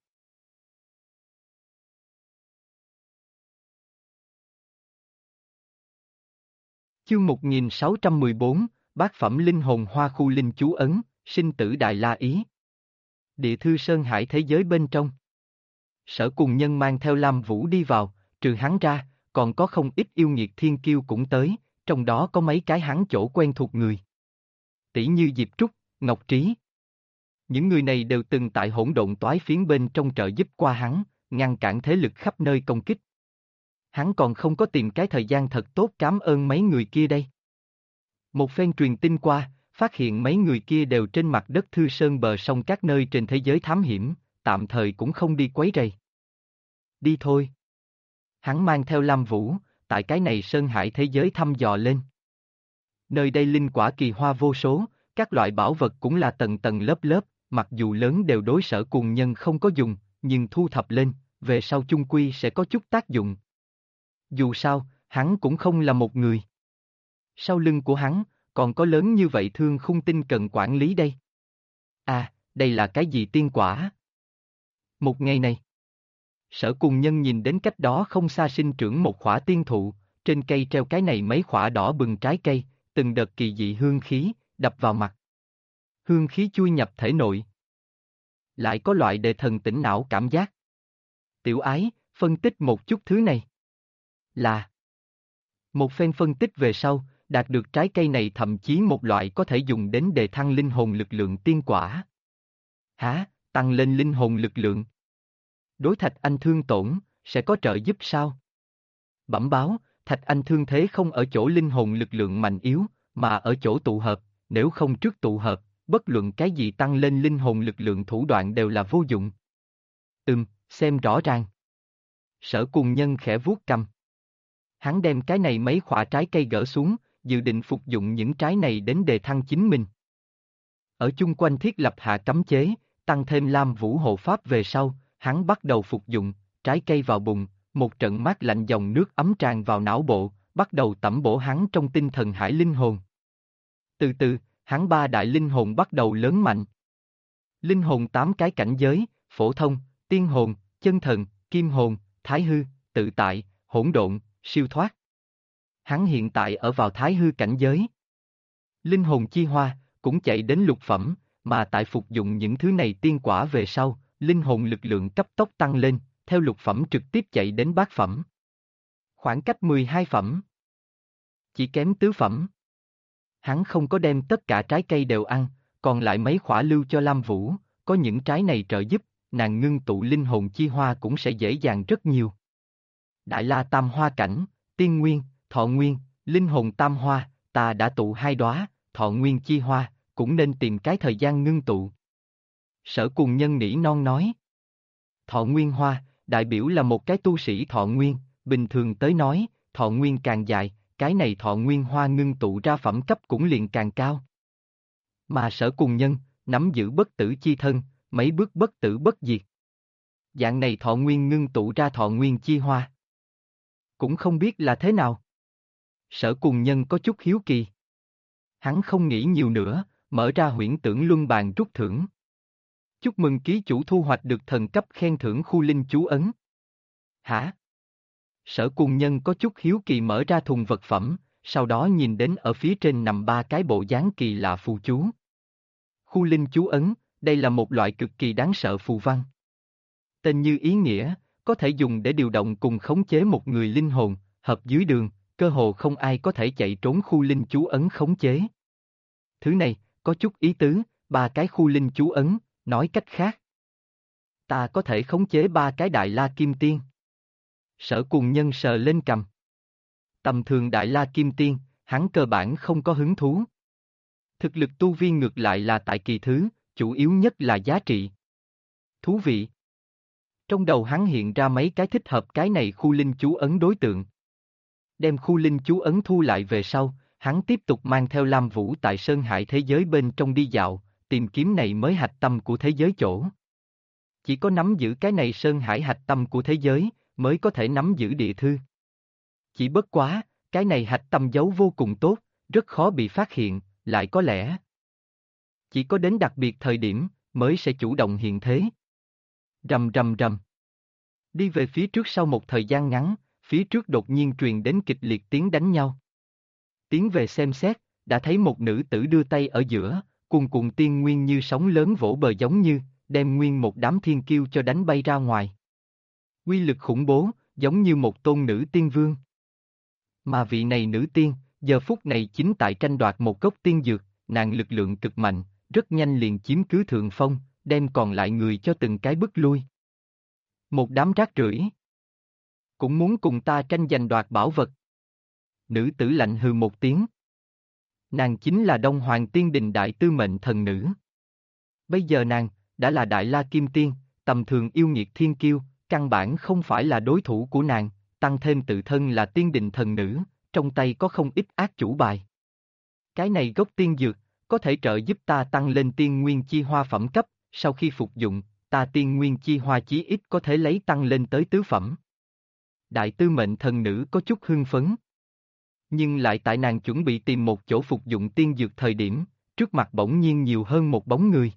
Chương 1614, Bát phẩm linh hồn hoa khu linh chú ấn, sinh tử đại la ý. Địa thư sơn hải thế giới bên trong. Sở Cùng Nhân mang theo Lam Vũ đi vào, trừ hắn ra, còn có không ít yêu nghiệt thiên kiêu cũng tới, trong đó có mấy cái hắn chỗ quen thuộc người. Tỷ như Diệp Trúc, Ngọc Trí. Những người này đều từng tại hỗn độn toái phiến bên trong trợ giúp qua hắn, ngăn cản thế lực khắp nơi công kích. Hắn còn không có tìm cái thời gian thật tốt cảm ơn mấy người kia đây. Một phen truyền tin qua, phát hiện mấy người kia đều trên mặt đất Thư Sơn bờ sông các nơi trên thế giới thám hiểm, tạm thời cũng không đi quấy rầy. Đi thôi. Hắn mang theo Lam Vũ, tại cái này sơn hải thế giới thăm dò lên. Nơi đây linh quả kỳ hoa vô số, các loại bảo vật cũng là tầng tầng lớp lớp, mặc dù lớn đều đối Sở Cùng Nhân không có dùng, nhưng thu thập lên, về sau chung quy sẽ có chút tác dụng. Dù sao, hắn cũng không là một người. Sau lưng của hắn, còn có lớn như vậy thương khung tinh cần quản lý đây. À, đây là cái gì tiên quả? Một ngày này, Sở Cùng Nhân nhìn đến cách đó không xa sinh trưởng một khỏa tiên thụ, trên cây treo cái này mấy khỏa đỏ bừng trái cây, từng đợt kỳ dị hương khí, đập vào mặt. Hương khí chui nhập thể nội. Lại có loại đề thần tỉnh não cảm giác. Tiểu ái, phân tích một chút thứ này. Là một phen phân tích về sau, đạt được trái cây này thậm chí một loại có thể dùng đến đề thăng linh hồn lực lượng tiên quả. Hả, tăng lên linh hồn lực lượng? Đối Thạch Anh thương tổn, sẽ có trợ giúp sao? Bẩm báo, Thạch Anh thương thế không ở chỗ linh hồn lực lượng mạnh yếu, mà ở chỗ tụ hợp, nếu không trước tụ hợp, bất luận cái gì tăng lên linh hồn lực lượng thủ đoạn đều là vô dụng. Xem rõ ràng. Sở Cùng Nhân khẽ vuốt cằm. Hắn đem cái này mấy khỏa trái cây gỡ xuống, dự định phục dụng những trái này đến đề thăng chính mình. Ở chung quanh thiết lập hạ cấm chế, tăng thêm Lam Vũ hộ pháp về sau, hắn bắt đầu phục dụng, trái cây vào bụng, một trận mát lạnh dòng nước ấm tràn vào não bộ, bắt đầu tẩm bổ hắn trong tinh thần hải linh hồn. Từ từ, hắn ba đại linh hồn bắt đầu lớn mạnh. Linh hồn 8 cái cảnh giới, phổ thông, tiên hồn, chân thần, kim hồn, thái hư, tự tại, hỗn độn, siêu thoát. Hắn hiện tại ở vào thái hư cảnh giới. Linh hồn chi hoa, cũng chạy đến lục phẩm, mà tại phục dụng những thứ này tiên quả về sau, linh hồn lực lượng cấp tốc tăng lên, theo lục phẩm trực tiếp chạy đến bát phẩm. Khoảng cách 12 phẩm. Chỉ kém tứ phẩm. Hắn không có đem tất cả trái cây đều ăn, còn lại mấy khỏa lưu cho Lam Vũ, có những trái này trợ giúp, nàng ngưng tụ linh hồn chi hoa cũng sẽ dễ dàng rất nhiều. Đại La Tam Hoa Cảnh, Tiên Nguyên, Thọ Nguyên, Linh Hồn Tam Hoa, ta đã tụ 2 đóa, Thọ Nguyên chi hoa, cũng nên tìm cái thời gian ngưng tụ. Sở Cùng Nhân nỉ non nói. Thọ Nguyên hoa, đại biểu là một cái tu sĩ thọ nguyên, bình thường tới nói, thọ nguyên càng dài, cái này thọ nguyên hoa ngưng tụ ra phẩm cấp cũng liền càng cao. Mà Sở Cùng Nhân, nắm giữ bất tử chi thân, mấy bước bất tử bất diệt. Dạng này thọ nguyên ngưng tụ ra thọ nguyên chi hoa. Cũng không biết là thế nào. Sở Cùng Nhân có chút hiếu kỳ. Hắn không nghĩ nhiều nữa, mở ra huyễn tưởng luân bàn rút thưởng. Chúc mừng ký chủ thu hoạch được thần cấp khen thưởng khu linh chú ấn. Hả? Sở Cùng Nhân có chút hiếu kỳ mở ra thùng vật phẩm, sau đó nhìn đến ở phía trên nằm 3 cái bộ dáng kỳ lạ phù chú. Khu linh chú ấn, đây là một loại cực kỳ đáng sợ phù văn. Tên như ý nghĩa, có thể dùng để điều động cùng khống chế một người linh hồn, hợp dưới đường, cơ hồ không ai có thể chạy trốn khu linh chú ấn khống chế. Thứ này, có chút ý tứ, 3 cái khu linh chú ấn, nói cách khác. Ta có thể khống chế 3 cái Đại La Kim Tiên. Sở Cùng Nhân sờ lên cằm. Tầm thường Đại La Kim Tiên, hắn cơ bản không có hứng thú. Thực lực tu vi ngược lại là tại kỳ thứ, chủ yếu nhất là giá trị. Thú vị. Trong đầu hắn hiện ra mấy cái thích hợp cái này khu linh chú ấn đối tượng. Đem khu linh chú ấn thu lại về sau, hắn tiếp tục mang theo Lam Vũ tại Sơn Hải thế giới bên trong đi dạo, tìm kiếm này mới hạch tâm của thế giới chỗ. Chỉ có nắm giữ cái này Sơn Hải hạch tâm của thế giới, mới có thể nắm giữ địa thư. Chỉ bất quá, cái này hạch tâm giấu vô cùng tốt, rất khó bị phát hiện, lại có lẽ chỉ có đến đặc biệt thời điểm, mới sẽ chủ động hiện thế. Rầm rầm rầm. Đi về phía trước sau một thời gian ngắn, phía trước đột nhiên truyền đến kịch liệt tiếng đánh nhau. Tiến về xem xét, đã thấy một nữ tử đưa tay ở giữa, cuồn cuộn tiên nguyên như sóng lớn vỗ bờ giống như, đem nguyên một đám thiên kiêu cho đánh bay ra ngoài. Quy lực khủng bố, giống như một tôn nữ tiên vương. Mà vị này nữ tiên, giờ phút này chính tại tranh đoạt một gốc tiên dược, nàng lực lượng cực mạnh, rất nhanh liền chiếm cứ thượng phong, đem còn lại người cho từng cái bức lui. Một đám rác rưởi. Cũng muốn cùng ta tranh giành đoạt bảo vật. Nữ tử lạnh hừ một tiếng. Nàng chính là Đông Hoàng Tiên Đình đại tư mệnh thần nữ. Bây giờ nàng, đã là Đại La Kim Tiên, tầm thường yêu nghiệt thiên kiêu, căn bản không phải là đối thủ của nàng, tăng thêm tự thân là tiên đình thần nữ, trong tay có không ít ác chủ bài. Cái này gốc tiên dược, có thể trợ giúp ta tăng lên tiên nguyên chi hoa phẩm cấp, sau khi phục dụng, ta tiên nguyên chi hoa chí ít có thể lấy tăng lên tới tứ phẩm. Đại tư mệnh thần nữ có chút hưng phấn. Nhưng lại tại nàng chuẩn bị tìm một chỗ phục dụng tiên dược thời điểm, trước mặt bỗng nhiên nhiều hơn một bóng người.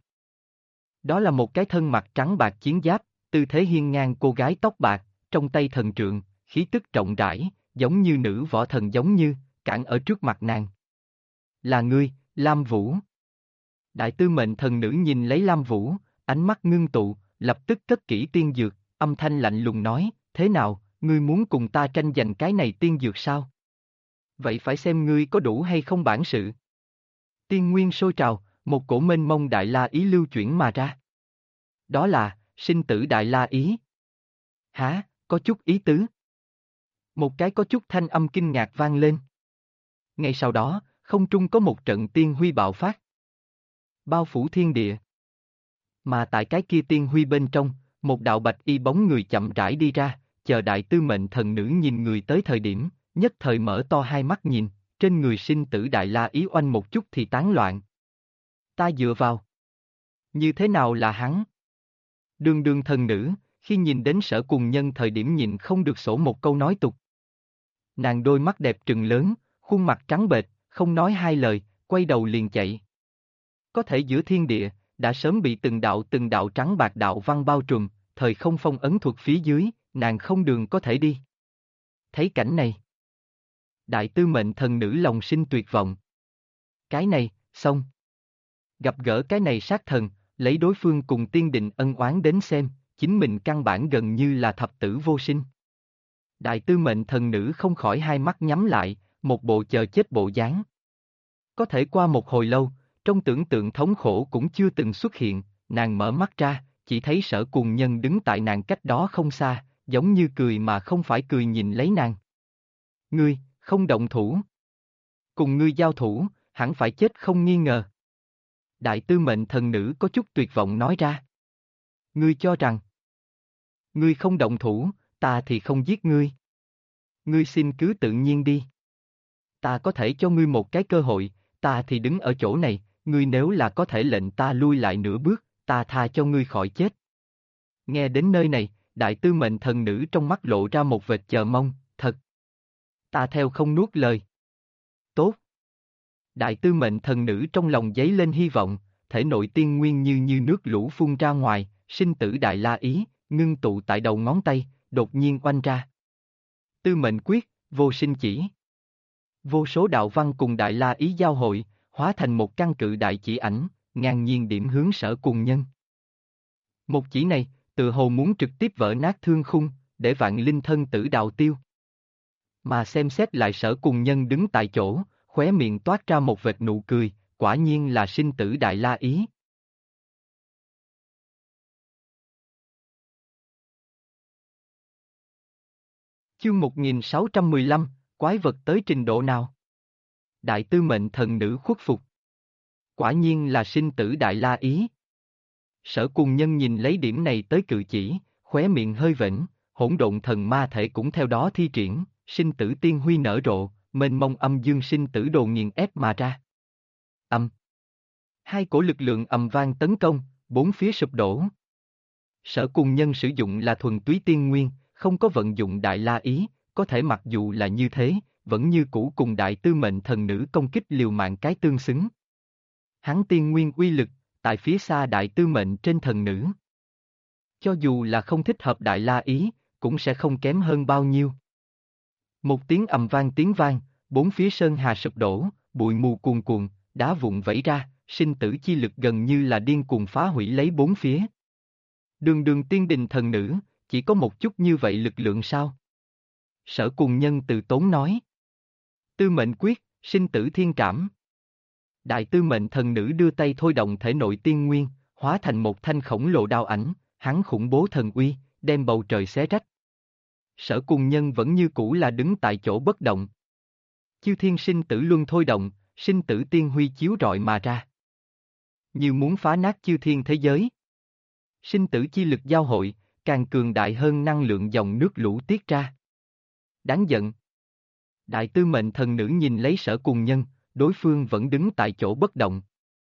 Đó là một cái thân mặt trắng bạc chiến giáp, tư thế hiên ngang cô gái tóc bạc, trong tay thần trượng, khí tức rộng rãi, giống như nữ võ thần giống như, cản ở trước mặt nàng. Là ngươi, Lam Vũ. Đại tư mệnh thần nữ nhìn lấy Lam Vũ, ánh mắt ngưng tụ, lập tức cất kỹ tiên dược, âm thanh lạnh lùng nói, thế nào, ngươi muốn cùng ta tranh giành cái này tiên dược sao? Vậy phải xem ngươi có đủ hay không bản sự. Tiên nguyên sôi trào, một cổ mênh mông đại la ý lưu chuyển mà ra. Đó là, sinh tử đại la ý. Hả, có chút ý tứ. Một cái có chút thanh âm kinh ngạc vang lên. Ngay sau đó, không trung có một trận tiên huy bạo phát. Bao phủ thiên địa. Mà tại cái kia tiên huy bên trong, một đạo bạch y bóng người chậm rãi đi ra, chờ đại tư mệnh thần nữ nhìn người tới thời điểm, nhất thời mở to hai mắt nhìn, trên người sinh tử đại la ý oanh một chút thì tán loạn. Ta dựa vào. Như thế nào là hắn? Đường đường thần nữ, khi nhìn đến Sở Cùng Nhân thời điểm nhìn không được sổ một câu nói tục. Nàng đôi mắt đẹp trừng lớn, khuôn mặt trắng bệch, không nói hai lời, quay đầu liền chạy. Có thể giữa thiên địa, đã sớm bị từng đạo trắng bạc đạo văn bao trùm, thời không phong ấn thuật phía dưới, nàng không đường có thể đi. Thấy cảnh này, đại tư mệnh thần nữ lòng sinh tuyệt vọng. Cái này, xong. Gặp gỡ cái này sát thần, lấy đối phương cùng tiên định ân oán đến xem, chính mình căn bản gần như là thập tử vô sinh. Đại tư mệnh thần nữ không khỏi hai mắt nhắm lại, một bộ chờ chết bộ dáng. Có thể qua một hồi lâu, trong tưởng tượng thống khổ cũng chưa từng xuất hiện, nàng mở mắt ra, chỉ thấy Sở Cùng Nhân đứng tại nàng cách đó không xa, giống như cười mà không phải cười nhìn lấy nàng. Ngươi, không động thủ. Cùng ngươi giao thủ, hẳn phải chết không nghi ngờ. Đại tư mệnh thần nữ có chút tuyệt vọng nói ra. Ngươi cho rằng, ngươi không động thủ, ta thì không giết ngươi. Ngươi xin cứ tự nhiên đi. Ta có thể cho ngươi một cái cơ hội, ta thì đứng ở chỗ này, ngươi nếu là có thể lệnh ta lui lại nửa bước, ta tha cho ngươi khỏi chết. Nghe đến nơi này, đại tư mệnh thần nữ trong mắt lộ ra một vệt chờ mong, thật. Ta theo không nuốt lời. Tốt. Đại tư mệnh thần nữ trong lòng dấy lên hy vọng, thể nội tiên nguyên như nước lũ phun ra ngoài, sinh tử đại la ý, ngưng tụ tại đầu ngón tay, đột nhiên oanh ra. Tư mệnh quyết, vô sinh chỉ. Vô số đạo văn cùng đại la ý giao hội, hóa thành một căn cự đại chỉ ảnh, ngang nhiên điểm hướng Sở Cùng Nhân. Một chỉ này, tự hồ muốn trực tiếp vỡ nát thương khung, để vạn linh thân tử đạo tiêu. Mà xem xét lại Sở Cùng Nhân đứng tại chỗ, khóe miệng toát ra một vệt nụ cười, quả nhiên là sinh tử đại la ý. Chương 1615, quái vật tới trình độ nào? Đại tư mệnh thần nữ khuất phục. Quả nhiên là sinh tử đại la ý. Sở Cùng Nhân nhìn lấy điểm này tới cự chỉ, khóe miệng hơi vểnh, hỗn độn thần ma thể cũng theo đó thi triển, sinh tử tiên huy nở rộ, mênh mông âm dương sinh tử đồ nghiền ép mà ra. Âm. Hai cổ lực lượng ầm vang tấn công, bốn phía sụp đổ. Sở Cùng Nhân sử dụng là thuần túy tiên nguyên, không có vận dụng đại la ý, có thể mặc dù là như thế, vẫn như cũ cùng đại tư mệnh thần nữ công kích liều mạng cái tương xứng. Hắn tiên nguyên uy lực, tại phía xa đại tư mệnh trên thần nữ. Cho dù là không thích hợp đại la ý, cũng sẽ không kém hơn bao nhiêu. Một tiếng ầm vang tiếng vang, bốn phía sơn hà sụp đổ, bụi mù cuồn cuộn, đá vụn vẩy ra, sinh tử chi lực gần như là điên cuồng phá hủy lấy bốn phía. Đường đường tiên đình thần nữ, chỉ có một chút như vậy lực lượng sao? Sở Cùng Nhân từ tốn nói. Tư mệnh quyết, sinh tử thiên trảm. Đại tư mệnh thần nữ đưa tay thôi động thể nội tiên nguyên, hóa thành một thanh khổng lồ đao ảnh, hắn khủng bố thần uy, đem bầu trời xé rách. Sở Cùng Nhân vẫn như cũ là đứng tại chỗ bất động. Chư thiên sinh tử luân thôi động, sinh tử tiên huy chiếu rọi mà ra. Như muốn phá nát chư thiên thế giới. Sinh tử chi lực giao hội, càng cường đại hơn năng lượng dòng nước lũ tiết ra. Đáng giận. Đại tư mệnh thần nữ nhìn lấy Sở Cùng Nhân, đối phương vẫn đứng tại chỗ bất động.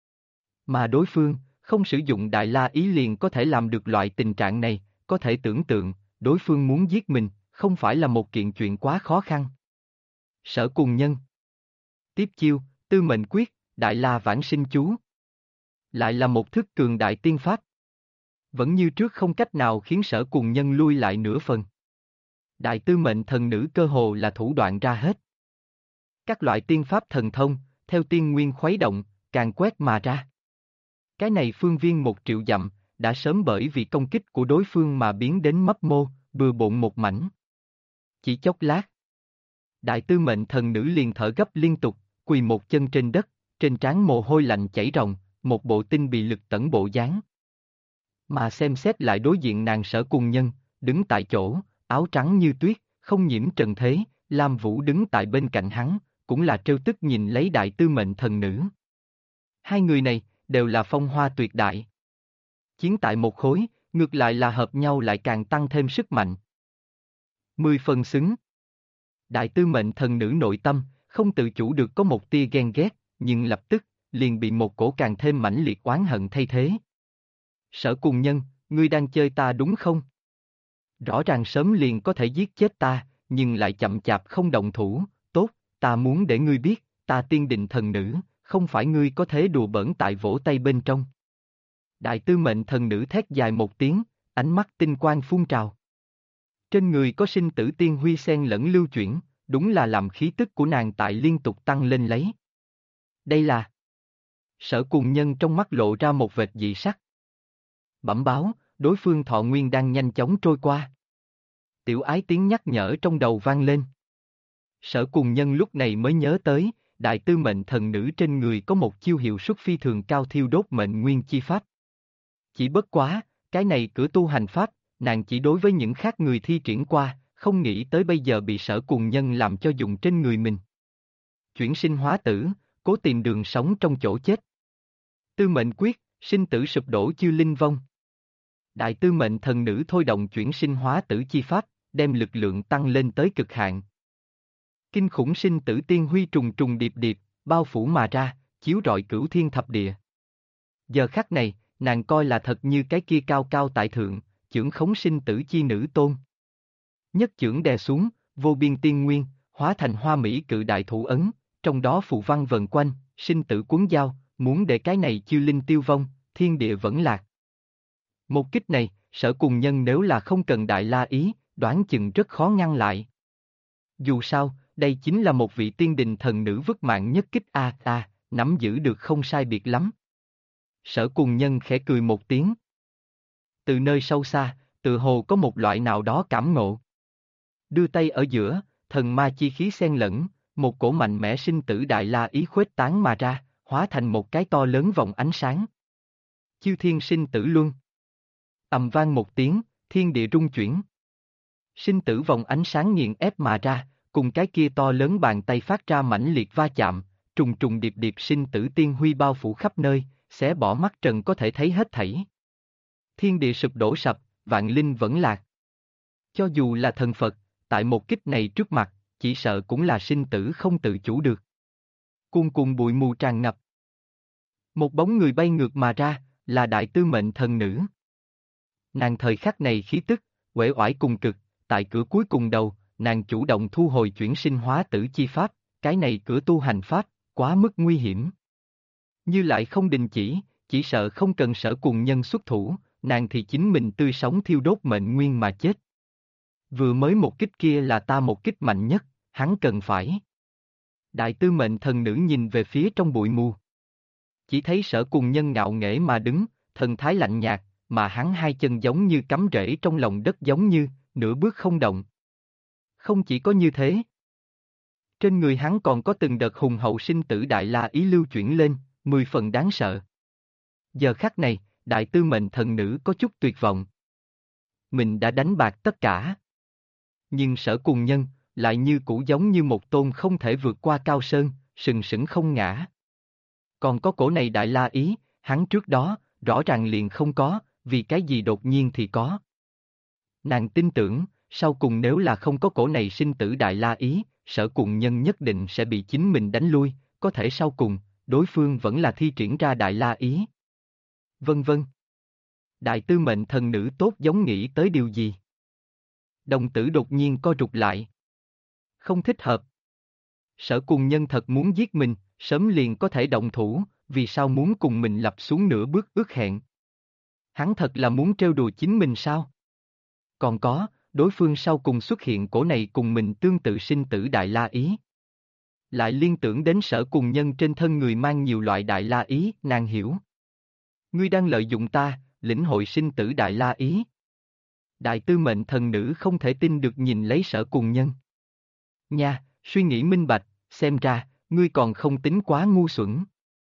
Mà đối phương, không sử dụng đại la ý liền có thể làm được loại tình trạng này, có thể tưởng tượng, đối phương muốn giết mình, không phải là một kiện chuyện quá khó khăn. Sở Cùng Nhân. Tiếp chiêu, tư mệnh quyết, đại la vãng sinh chú. Lại là một thức cường đại tiên pháp. Vẫn như trước không cách nào khiến Sở Cùng Nhân lui lại nửa phần. Đại tư mệnh thần nữ cơ hồ là thủ đoạn ra hết. Các loại tiên pháp thần thông, theo tiên nguyên khuấy động, càng quét mà ra. Cái này phương viên 1.000.000 dặm, đã sớm bởi vì công kích của đối phương mà biến đến mấp mô, bừa bộn một mảnh. Chỉ chốc lát, đại tư mệnh thần nữ liền thở gấp liên tục, quỳ một chân trên đất, trên trán mồ hôi lạnh chảy ròng, một bộ tinh bị lực tẩn bộ dáng. Mà xem xét lại đối diện nàng Sở Cùng Nhân, đứng tại chỗ, áo trắng như tuyết, không nhiễm trần thế, Lam Vũ đứng tại bên cạnh hắn, cũng là trêu tức nhìn lấy đại tư mệnh thần nữ. Hai người này, đều là phong hoa tuyệt đại. Chiến tại một khối, ngược lại là hợp nhau lại càng tăng thêm sức mạnh. 10 phần xứng. Đại tư mệnh thần nữ nội tâm, không tự chủ được có một tia ghen ghét, nhưng lập tức, liền bị một cổ càng thêm mãnh liệt oán hận thay thế. Sở Cùng Nhân, ngươi đang chơi ta đúng không? Rõ ràng sớm liền có thể giết chết ta, nhưng lại chậm chạp không động thủ, tốt, ta muốn để ngươi biết, ta tiên định thần nữ, không phải ngươi có thế đùa bỡn tại vỗ tay bên trong. Đại tư mệnh thần nữ thét dài một tiếng, ánh mắt tinh quang phun trào. Trên người có sinh tử tiên huy xen lẫn lưu chuyển, đúng là làm khí tức của nàng tại liên tục tăng lên lấy. Đây là... Sở Cùng Nhân trong mắt lộ ra một vệt dị sắc. Bẩm báo, đối phương thọ nguyên đang nhanh chóng trôi qua. Tiểu ái tiếng nhắc nhở trong đầu vang lên. Sở Cùng Nhân lúc này mới nhớ tới, đại tư mệnh thần nữ trên người có một chiêu hiệu suất phi thường cao thiêu đốt mệnh nguyên chi pháp. Chỉ bất quá, cái này cửa tu hành pháp, nàng chỉ đối với những khác người thi triển qua, không nghĩ tới bây giờ bị Sở Cùng Nhân làm cho dùng trên người mình. Chuyển sinh hóa tử, cố tìm đường sống trong chỗ chết. Tư mệnh quyết, sinh tử sụp đổ chư linh vong. Đại tư mệnh thần nữ thôi động chuyển sinh hóa tử chi pháp, đem lực lượng tăng lên tới cực hạn. Kinh khủng sinh tử tiên huy trùng trùng điệp điệp, bao phủ mà ra, chiếu rọi cửu thiên thập địa. Giờ khắc này, nàng coi là thật như cái kia cao cao tại thượng, chưởng khống sinh tử chi nữ tôn. Nhất chưởng đè xuống, vô biên tiên nguyên, hóa thành hoa mỹ cự đại thủ ấn, trong đó phù văn vần quanh, sinh tử cuốn dao, muốn để cái này chư linh tiêu vong, thiên địa vẫn lạc. Một kích này, Sở Cùng Nhân nếu là không cần đại la ý, đoán chừng rất khó ngăn lại. Dù sao, đây chính là một vị tiên đình thần nữ vất mạng nhất kích nắm giữ được không sai biệt lắm. Sở Cùng Nhân khẽ cười một tiếng. Từ nơi sâu xa, tự hồ có một loại nào đó cảm ngộ. Đưa tay ở giữa, thần ma chi khí xen lẫn, một cổ mạnh mẽ sinh tử đại la ý khuếch tán mà ra, hóa thành một cái to lớn vòng ánh sáng. Chư thiên sinh tử luân. Ầm vang một tiếng, thiên địa rung chuyển. Sinh tử vòng ánh sáng nghiền ép mà ra, cùng cái kia to lớn bàn tay phát ra mãnh liệt va chạm, trùng trùng điệp điệp sinh tử tiên huy bao phủ khắp nơi, xé bỏ mắt trần có thể thấy hết thảy. Thiên địa sụp đổ sập, vạn linh vẫn lạc. Cho dù là thần Phật, tại một kích này trước mặt, chỉ sợ cũng là sinh tử không tự chủ được. Cuồn cuộn bụi mù tràn ngập. Một bóng người bay ngược mà ra, là đại tư mệnh thần nữ. Nàng thời khắc này khí tức, uể oải cùng cực, tại cửa cuối cùng đầu, nàng chủ động thu hồi chuyển sinh hóa tử chi pháp, cái này cửa tu hành pháp, quá mức nguy hiểm. Như lại không đình chỉ sợ không cần Sở Cùng Nhân xuất thủ, nàng thì chính mình tươi sống thiêu đốt mệnh nguyên mà chết. Vừa mới một kích kia là ta một kích mạnh nhất, hắn cần phải. Đại tư mệnh thần nữ nhìn về phía trong bụi mù. Chỉ thấy Sở Cùng Nhân ngạo nghễ mà đứng, thần thái lạnh nhạt, mà hắn hai chân giống như cắm rễ trong lòng đất giống như, nửa bước không động. Không chỉ có như thế. Trên người hắn còn có từng đợt hùng hậu sinh tử đại la ý lưu chuyển lên, 10 phần đáng sợ. Giờ khắc này, đại tư mệnh thần nữ có chút tuyệt vọng. Mình đã đánh bạc tất cả. Nhưng Sở Cùng Nhân, lại như cũ giống như một tôn không thể vượt qua cao sơn, sừng sững không ngã. Còn có cổ này đại la ý, hắn trước đó, rõ ràng liền không có, vì cái gì đột nhiên thì có. Nàng tin tưởng, sau cùng nếu là không có cổ này sinh tử đại la ý, Sở Cùng Nhân nhất định sẽ bị chính mình đánh lui, có thể sau cùng, đối phương vẫn là thi triển ra đại la ý. Vân vân. Đại tư mệnh thần nữ tốt giống nghĩ tới điều gì? Đồng tử đột nhiên co rụt lại. Không thích hợp. Sở Cùng Nhân thật muốn giết mình, sớm liền có thể động thủ, vì sao muốn cùng mình lập xuống nửa bước ước hẹn? Hắn thật là muốn trêu đùa chính mình sao? Còn có, đối phương sau cùng xuất hiện cổ này cùng mình tương tự sinh tử đại la ý. Lại liên tưởng đến Sở Cùng Nhân trên thân người mang nhiều loại đại la ý, nàng hiểu. Ngươi đang lợi dụng ta, lĩnh hội sinh tử đại la ý. Đại tư mệnh thần nữ không thể tin được nhìn lấy Sở Cùng Nhân. Nha, suy nghĩ minh bạch, xem ra, ngươi còn không tính quá ngu xuẩn.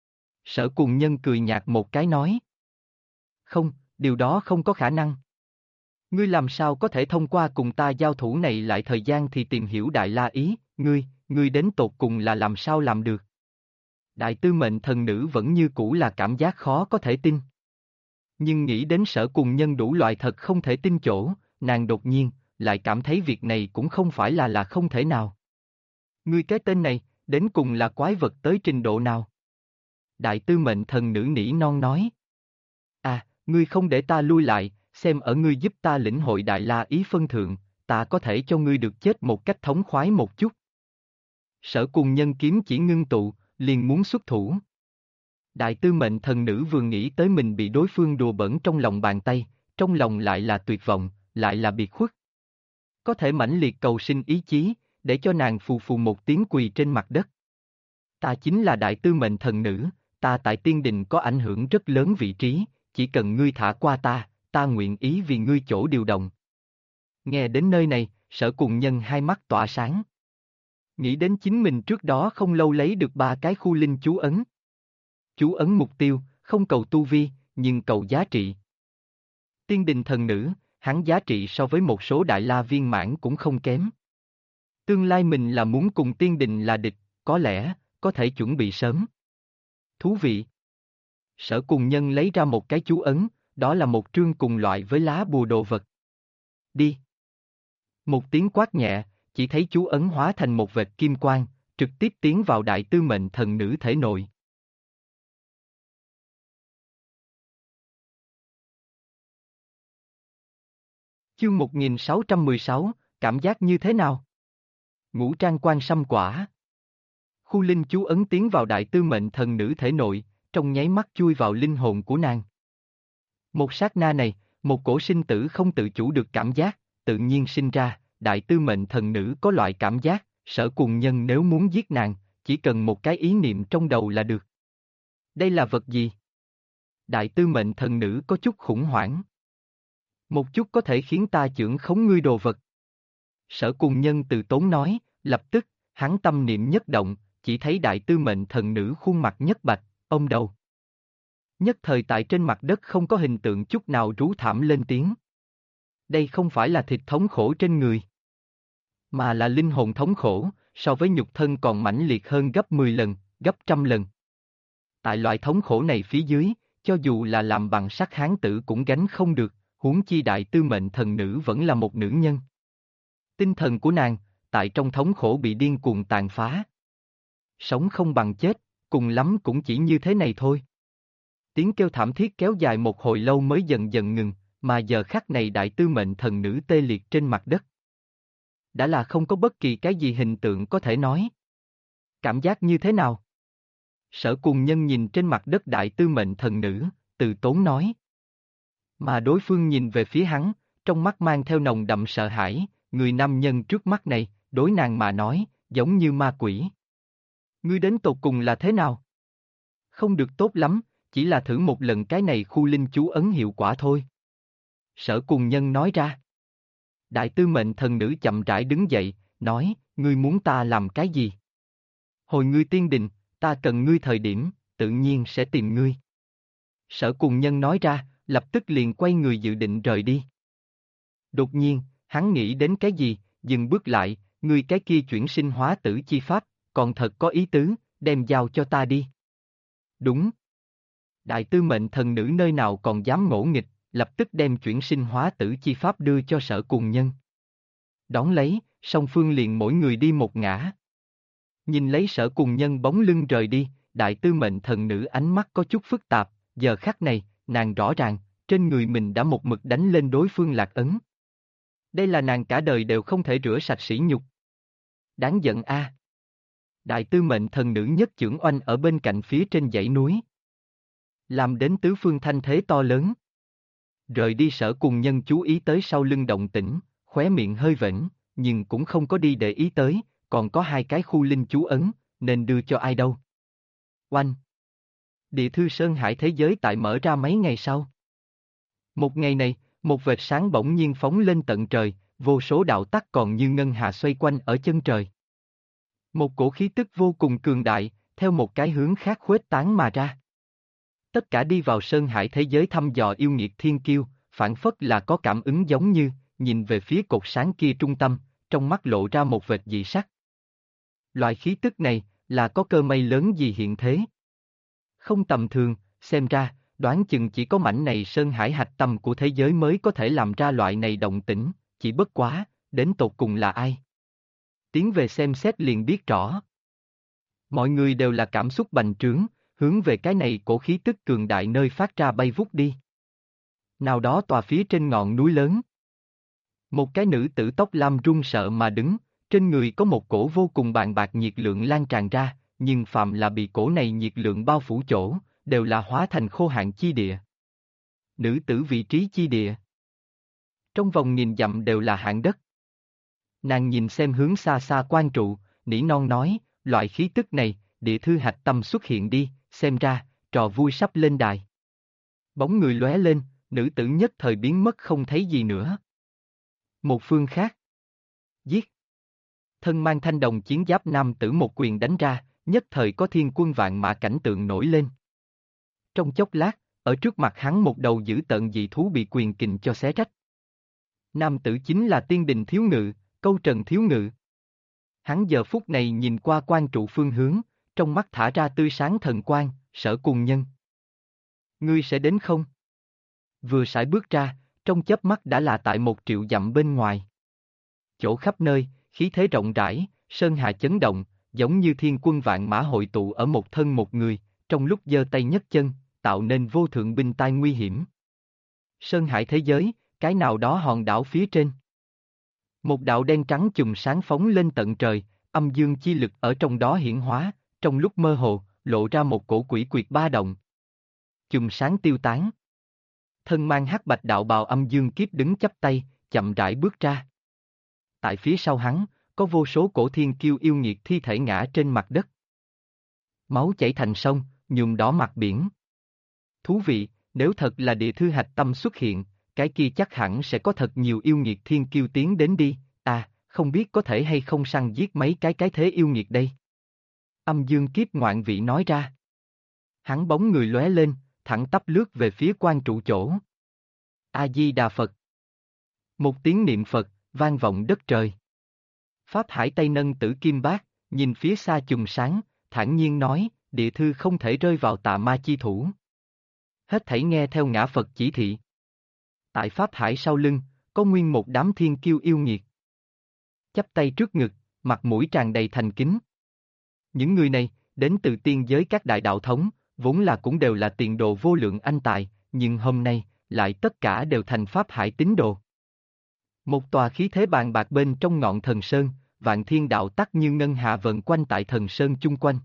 Sở Cùng Nhân cười nhạt một cái nói. Không, điều đó không có khả năng. Ngươi làm sao có thể thông qua cùng ta giao thủ này lại thời gian thì tìm hiểu đại la ý, ngươi đến tột cùng là làm sao làm được. Đại tư mệnh thần nữ vẫn như cũ là cảm giác khó có thể tin. Nhưng nghĩ đến Sở Cùng Nhân đủ loại thật không thể tin chỗ, nàng đột nhiên, lại cảm thấy việc này cũng không phải là không thể nào. Ngươi cái tên này, đến cùng là quái vật tới trình độ nào? Đại tư mệnh thần nữ nỉ non nói. À, ngươi không để ta lui lại, xem ở ngươi giúp ta lĩnh hội đại la ý phân thượng, ta có thể cho ngươi được chết một cách thống khoái một chút. Sở Cùng Nhân kiếm chỉ ngưng tụ, liền muốn xuất thủ. Đại tư mệnh thần nữ vừa nghĩ tới mình bị đối phương đùa bỡn trong lòng bàn tay, trong lòng lại là tuyệt vọng, lại là biệt khuất. Có thể mãnh liệt cầu sinh ý chí, để cho nàng phù phù một tiếng quỳ trên mặt đất. Ta chính là đại tư mệnh thần nữ, ta tại tiên đình có ảnh hưởng rất lớn vị trí, chỉ cần ngươi thả qua ta nguyện ý vì ngươi chỗ điều động. Nghe đến nơi này, Sở Cùng Nhân hai mắt tỏa sáng. Nghĩ đến chính mình trước đó không lâu lấy được 3 cái khu linh chú ấn. Chú ấn mục tiêu, không cầu tu vi, nhưng cầu giá trị. Tiên đình thần nữ, hắn giá trị so với một số đại la viên mãn cũng không kém. Tương lai mình là muốn cùng tiên đình là địch, có lẽ, có thể chuẩn bị sớm. Thú vị. Sở Cùng Nhân lấy ra một cái chú ấn, đó là một trương cùng loại với lá bùa đồ vật. Đi. Một tiếng quát nhẹ, chỉ thấy chú ấn hóa thành một vệt kim quang, trực tiếp tiến vào đại tư mệnh thần nữ thể nội. Chương 1616, cảm giác như thế nào? Ngũ trang quan xăm quả. Khu linh chú ấn tiến vào đại tư mệnh thần nữ thể nội, trong nháy mắt chui vào linh hồn của nàng. Một sát na này, một cổ sinh tử không tự chủ được cảm giác, tự nhiên sinh ra, đại tư mệnh thần nữ có loại cảm giác, Sở Cùng Nhân nếu muốn giết nàng, chỉ cần một cái ý niệm trong đầu là được. Đây là vật gì? Đại tư mệnh thần nữ có chút khủng hoảng. Một chút có thể khiến ta chưởng khống ngươi đồ vật. Sở Cùng Nhân từ tốn nói, lập tức, hắn tâm niệm nhất động, chỉ thấy đại tư mệnh thần nữ khuôn mặt nhất bạch, ôm đầu. Nhất thời tại trên mặt đất không có hình tượng chút nào rú thảm lên tiếng. Đây không phải là thịt thống khổ trên người, mà là linh hồn thống khổ, so với nhục thân còn mãnh liệt hơn gấp 10 lần, gấp trăm lần. Tại loại thống khổ này phía dưới, cho dù là làm bằng sắt hán tử cũng gánh không được, huống chi đại tư mệnh thần nữ vẫn là một nữ nhân. Tinh thần của nàng, tại trong thống khổ bị điên cuồng tàn phá. Sống không bằng chết, cùng lắm cũng chỉ như thế này thôi. Tiếng kêu thảm thiết kéo dài một hồi lâu mới dần dần ngừng, mà giờ khắc này đại tư mệnh thần nữ tê liệt trên mặt đất. Đã là không có bất kỳ cái gì hình tượng có thể nói. Cảm giác như thế nào? Sở Cùng Nhân nhìn trên mặt đất đại tư mệnh thần nữ, từ tốn nói. Mà đối phương nhìn về phía hắn, trong mắt mang theo nồng đậm sợ hãi, người nam nhân trước mắt này, đối nàng mà nói, giống như ma quỷ. Ngươi đến tột cùng là thế nào? Không được tốt lắm, chỉ là thử một lần cái này khu linh chú ấn hiệu quả thôi. Sở Cùng Nhân nói ra. Đại tư mệnh thần nữ chậm rãi đứng dậy, nói, ngươi muốn ta làm cái gì? Hồi ngươi tiên đình, ta cần ngươi thời điểm, tự nhiên sẽ tìm ngươi. Sở Cùng Nhân nói ra, lập tức liền quay người dự định rời đi. Đột nhiên, hắn nghĩ đến cái gì, dừng bước lại, ngươi cái kia chuyển sinh hóa tử chi pháp, còn thật có ý tứ, đem giao cho ta đi. Đúng. Đại tư mệnh thần nữ nơi nào còn dám ngỗ nghịch, lập tức đem chuyển sinh hóa tử chi pháp đưa cho Sở Cùng Nhân. Đón lấy, song phương liền mỗi người đi một ngã. Nhìn lấy Sở Cùng Nhân bóng lưng rời đi, đại tư mệnh thần nữ ánh mắt có chút phức tạp, giờ khắc này, nàng rõ ràng, trên người mình đã một mực đánh lên đối phương lạc ấn. Đây là nàng cả đời đều không thể rửa sạch sỉ nhục. Đáng giận a. Đại tư mệnh thần nữ nhất chưởng oanh ở bên cạnh phía trên dãy núi. Làm đến tứ phương thanh thế to lớn. Rời đi Sở Cùng Nhân chú ý tới sau lưng động tĩnh, khóe miệng hơi vểnh, nhưng cũng không có đi để ý tới, còn có 2 cái khu linh chú ấn, nên đưa cho ai đâu. Oanh! Địa thư Sơn Hải thế giới tại mở ra mấy ngày sau. Một ngày này, một vệt sáng bỗng nhiên phóng lên tận trời, vô số đạo tắc còn như ngân hà xoay quanh ở chân trời. Một cổ khí tức vô cùng cường đại, theo một cái hướng khác khuếch tán mà ra. Tất cả đi vào Sơn Hải thế giới thăm dò yêu nghiệt thiên kiêu, phản phất là có cảm ứng giống như, nhìn về phía cột sáng kia trung tâm, trong mắt lộ ra một vệt dị sắc. Loại khí tức này, là có cơ may lớn gì hiện thế? Không tầm thường, xem ra, đoán chừng chỉ có mảnh này Sơn Hải hạch tâm của thế giới mới có thể làm ra loại này động tĩnh, chỉ bất quá, đến tột cùng là ai? Tiến về xem xét liền biết rõ. Mọi người đều là cảm xúc bành trướng, hướng về cái này cổ khí tức cường đại nơi phát ra bay vút đi. Nào đó tòa phía trên ngọn núi lớn. Một cái nữ tử tóc lam run sợ mà đứng, trên người có một cổ vô cùng bàng bạc nhiệt lượng lan tràn ra, nhưng phạm là bị cổ này nhiệt lượng bao phủ chỗ, đều là hóa thành khô hạn chi địa. Nữ tử vị trí chi địa. Trong vòng nghìn dặm đều là hạng đất. Nàng nhìn xem hướng xa xa quan trụ, nỉ non nói, loại khí tức này, địa thư hạch tâm xuất hiện đi, xem ra, trò vui sắp lên đài. Bóng người lóe lên, nữ tử nhất thời biến mất không thấy gì nữa. Một phương khác. Giết. Thân mang thanh đồng chiến giáp nam tử một quyền đánh ra, nhất thời có thiên quân vạn mã cảnh tượng nổi lên. Trong chốc lát, ở trước mặt hắn một đầu dữ tợn dị thú bị quyền kình cho xé rách. Nam tử chính là Tiên Đình Thiếu Ngự, Câu Trần Thiếu Ngự. Hắn giờ phút này nhìn qua quan trụ phương hướng, trong mắt thả ra tươi sáng thần quang, Sở Cùng Nhân. Ngươi sẽ đến không? Vừa sải bước ra, trong chớp mắt đã là tại 1.000.000 dặm bên ngoài. Chỗ khắp nơi, khí thế rộng rãi, sơn hà chấn động, giống như thiên quân vạn mã hội tụ ở một thân một người, trong lúc giơ tay nhấc chân, tạo nên vô thượng binh tai nguy hiểm. Sơn hải thế giới, cái nào đó hòn đảo phía trên. Một đạo đen trắng chùm sáng phóng lên tận trời, âm dương chi lực ở trong đó hiển hóa, trong lúc mơ hồ, lộ ra một cổ quỷ quyệt ba động. Chùm sáng tiêu tán. Thân mang hắc bạch đạo bào âm dương kiếp đứng chắp tay, chậm rãi bước ra. Tại phía sau hắn, có vô số cổ thiên kiêu yêu nghiệt thi thể ngã trên mặt đất. Máu chảy thành sông, nhuộm đỏ mặt biển. Thú vị, nếu thật là địa thư hạch tâm xuất hiện, cái kia chắc hẳn sẽ có thật nhiều yêu nghiệt thiên kiêu tiến đến đi, không biết có thể hay không săn giết mấy cái thế yêu nghiệt đây. Âm dương kiếp ngoạn vị nói ra. Hắn bóng người lóe lên, thẳng tắp lướt về phía quan trụ chỗ. A-di-đà Phật. Một tiếng niệm Phật, vang vọng đất trời. Pháp Hải tay nâng tử kim bát, nhìn phía xa chùm sáng, thản nhiên nói, địa thư không thể rơi vào tà ma chi thủ. Hết thảy nghe theo ngã Phật chỉ thị. Tại Pháp Hải sau lưng, có nguyên một đám thiên kiêu yêu nghiệt. Chắp tay trước ngực, mặt mũi tràn đầy thành kính. Những người này, đến từ tiên giới các đại đạo thống, vốn là cũng đều là tiền đồ vô lượng anh tài, nhưng hôm nay, lại tất cả đều thành Pháp Hải tín đồ. Một tòa khí thế bàn bạc bên trong ngọn thần sơn, vạn thiên đạo tắc như ngân hạ vần quanh tại thần sơn chung quanh.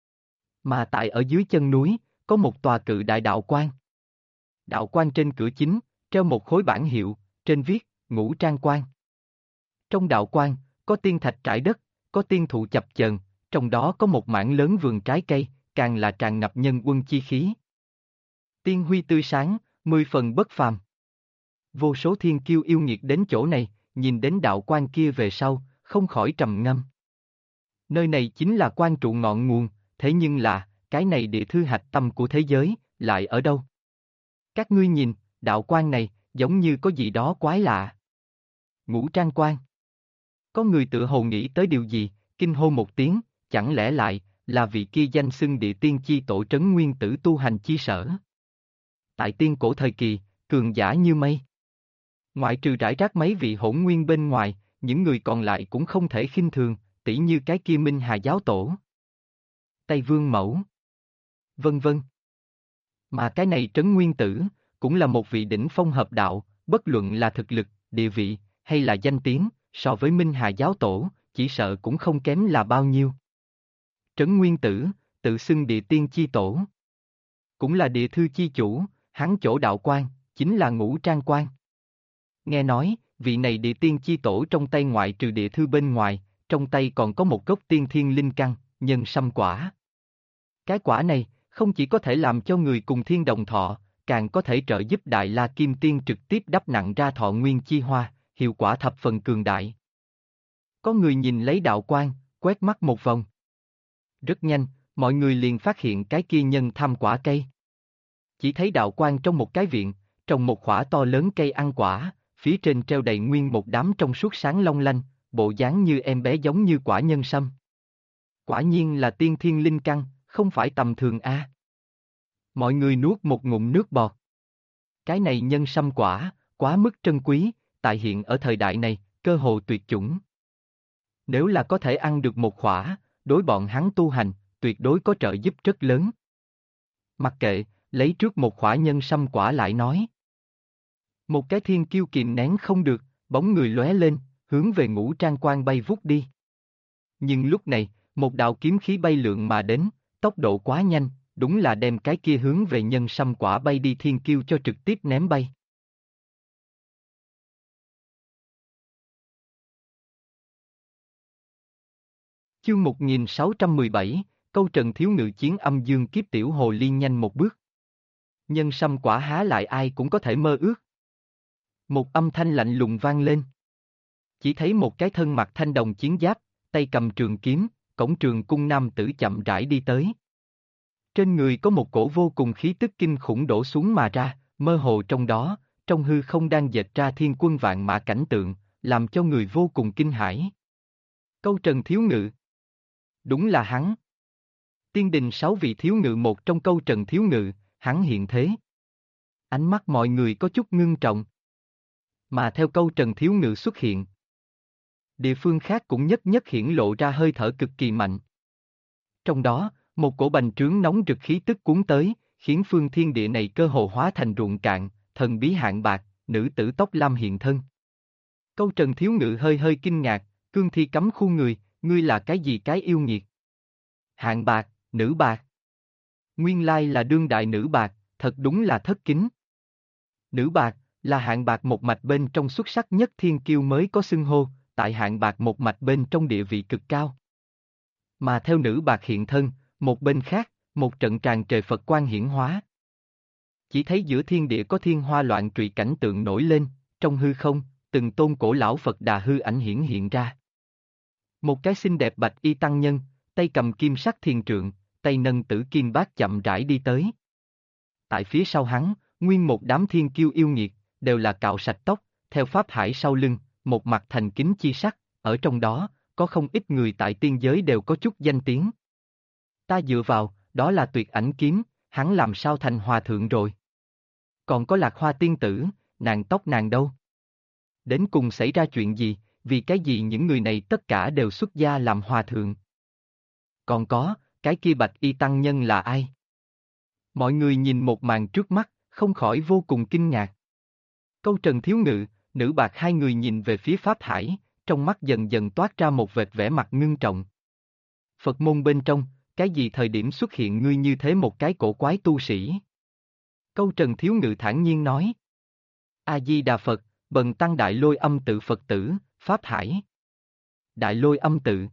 Mà tại ở dưới chân núi, có một tòa cự đại đạo quan. Đạo quan trên cửa chính, treo một khối bảng hiệu, trên viết, Ngũ Trang Quan. Trong đạo quan, có tiên thạch trải đất, có tiên thụ chập chờn, trong đó có một mảng lớn vườn trái cây, càng là tràn ngập nhân quân chi khí. Tiên huy tươi sáng, 10 phần bất phàm. Vô số thiên kiêu yêu nghiệt đến chỗ này, nhìn đến đạo quan kia về sau, không khỏi trầm ngâm. Nơi này chính là quan trụ ngọn nguồn, thế nhưng là, cái này địa thư hạch tâm của thế giới, lại ở đâu? Các ngươi nhìn, đạo quan này, giống như có gì đó quái lạ. Ngũ Trang Quan. Có người tự hồ nghĩ tới điều gì, kinh hô một tiếng, chẳng lẽ lại, là vị kia danh xưng địa tiên chi tổ trấn nguyên tử tu hành chi sở. Tại tiên cổ thời kỳ, cường giả như mây. Ngoại trừ rải rác mấy vị hỗn nguyên bên ngoài, những người còn lại cũng không thể khinh thường, tỉ như cái kia Minh Hà giáo tổ. Tây Vương Mẫu. Vân vân. Mà cái này trấn nguyên tử, cũng là một vị đỉnh phong hợp đạo, bất luận là thực lực, địa vị, hay là danh tiếng, so với Minh Hà giáo tổ, chỉ sợ cũng không kém là bao nhiêu. Trấn Nguyên Tử, tự xưng địa tiên chi tổ. Cũng là địa thư chi chủ, hắn chỗ đạo quan, chính là Ngũ Trang Quan. Nghe nói, vị này địa tiên chi tổ trong tay ngoại trừ địa thư bên ngoài, trong tay còn có một gốc tiên thiên linh căn, nhân sâm quả. Cái quả này, không chỉ có thể làm cho người cùng thiên đồng thọ, càng có thể trợ giúp Đại La Kim Tiên trực tiếp đắp nặng ra thọ nguyên chi hoa, hiệu quả thập phần cường đại. Có người nhìn lấy đạo quan, quét mắt một vòng. Rất nhanh, mọi người liền phát hiện cái kia nhân tham quả cây. Chỉ thấy đạo quan trong một cái viện, trồng một khỏa to lớn cây ăn quả, phía trên treo đầy nguyên một đám trong suốt sáng long lanh, bộ dáng như em bé giống như quả nhân sâm. Quả nhiên là tiên thiên linh căn, không phải tầm thường a. Mọi người nuốt một ngụm nước bọt. Cái này nhân sâm quả, quá mức trân quý, tại hiện ở thời đại này, cơ hồ tuyệt chủng. Nếu là có thể ăn được một khỏa, đối bọn hắn tu hành, tuyệt đối có trợ giúp rất lớn. Mặc kệ, lấy trước một khỏa nhân sâm quả lại nói. Một cái thiên kiêu kìm nén không được, bóng người lóe lên, hướng về Ngũ Trang Quan bay vút đi. Nhưng lúc này, một đạo kiếm khí bay lượn mà đến, tốc độ quá nhanh, đúng là đem cái kia hướng về nhân sâm quả bay đi thiên kiêu cho trực tiếp ném bay. Chương 1617, câu Trần Thiếu Ngự chiến âm dương kiếp tiểu hồ ly nhanh một bước. Nhân sâm quả há lại ai cũng có thể mơ ước. Một âm thanh lạnh lùng vang lên. Chỉ thấy một cái thân mặc thanh đồng chiến giáp, tay cầm trường kiếm, cổng trường cung nam tử chậm rãi đi tới. Trên người có một cổ vô cùng khí tức kinh khủng đổ xuống mà ra, mơ hồ trong đó, trong hư không đang dệt ra thiên quân vạn mã cảnh tượng, làm cho người vô cùng kinh hãi. Câu Trần Thiếu Ngự. Đúng là hắn. Tiên đình 6 vị thiếu ngự một trong câu Trần Thiếu Ngự, hắn hiện thế. Ánh mắt mọi người có chút ngưng trọng. Mà theo câu Trần Thiếu Ngự xuất hiện, địa phương khác cũng nhất nhất hiển lộ ra hơi thở cực kỳ mạnh. Trong đó, một cổ bành trướng nóng rực khí tức cuốn tới, khiến phương thiên địa này cơ hồ hóa thành ruộng cạn, thần bí hạng bạc, nữ tử tóc lam hiện thân. Câu Trần Thiếu Ngự hơi hơi kinh ngạc, cương thi cắm khu người, ngươi là cái gì cái yêu nghiệt? Hạng bạc, nữ bạc. Nguyên lai là đương đại nữ bạc, thật đúng là thất kính. Nữ bạc, là hạng bạc một mạch bên trong xuất sắc nhất thiên kiêu mới có xưng hô, tại hạng bạc một mạch bên trong địa vị cực cao. Mà theo nữ bạc hiện thân, một bên khác, một trận tràn trời Phật quang hiển hóa. Chỉ thấy giữa thiên địa có thiên hoa loạn trụy cảnh tượng nổi lên, trong hư không, từng tôn cổ lão Phật Đà hư ảnh hiển hiện ra. Một cái xinh đẹp bạch y tăng nhân, tay cầm kim sắc thiền trượng, tay nâng tử kim bát chậm rãi đi tới. Tại phía sau hắn, nguyên một đám thiên kiêu yêu nghiệt, đều là cạo sạch tóc, theo pháp hải sau lưng, một mặt thành kính chi sắc, ở trong đó, có không ít người tại tiên giới đều có chút danh tiếng. Ta dựa vào, đó là tuyệt ảnh kiếm, hắn làm sao thành hòa thượng rồi? Còn có Lạc Hoa tiên tử, nàng tóc nàng đâu? Đến cùng xảy ra chuyện gì, vì cái gì những người này tất cả đều xuất gia làm hòa thượng? Còn có, cái kia bạch y tăng nhân là ai? Mọi người nhìn một màn trước mắt, không khỏi vô cùng kinh ngạc. Câu Trần Thiếu Ngự, nữ bạc hai người nhìn về phía Pháp Hải, trong mắt dần dần toát ra một vệt vẻ mặt ngưng trọng. Phật môn bên trong, cái gì thời điểm xuất hiện ngươi như thế một cái cổ quái tu sĩ? Câu Trần Thiếu Ngự thản nhiên nói. A-di-đà Phật, bần tăng Đại Lôi Âm Tự Phật tử, Pháp Hải. Đại Lôi Âm Tự.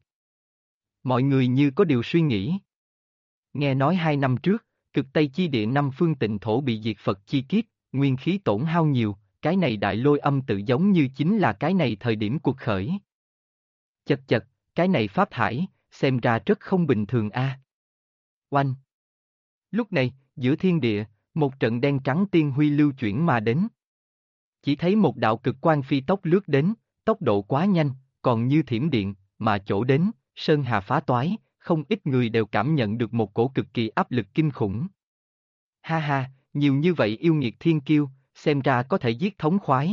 Mọi người như có điều suy nghĩ. Nghe nói 2 năm trước, cực Tây chi địa 5 phương tịnh thổ bị diệt Phật chi kiếp, nguyên khí tổn hao nhiều, cái này Đại Lôi Âm Tự giống như chính là cái này thời điểm cuộc khởi. Chật chật, cái này Pháp Hải, xem ra rất không bình thường a. Oanh! Lúc này, giữa thiên địa, một trận đen trắng tiên huy lưu chuyển mà đến. Chỉ thấy một đạo cực quang phi tốc lướt đến, tốc độ quá nhanh, còn như thiểm điện, mà chỗ đến, sơn hà phá toái, không ít người đều cảm nhận được một cổ cực kỳ áp lực kinh khủng. Ha ha, nhiều như vậy yêu nghiệt thiên kiêu, xem ra có thể giết thống khoái.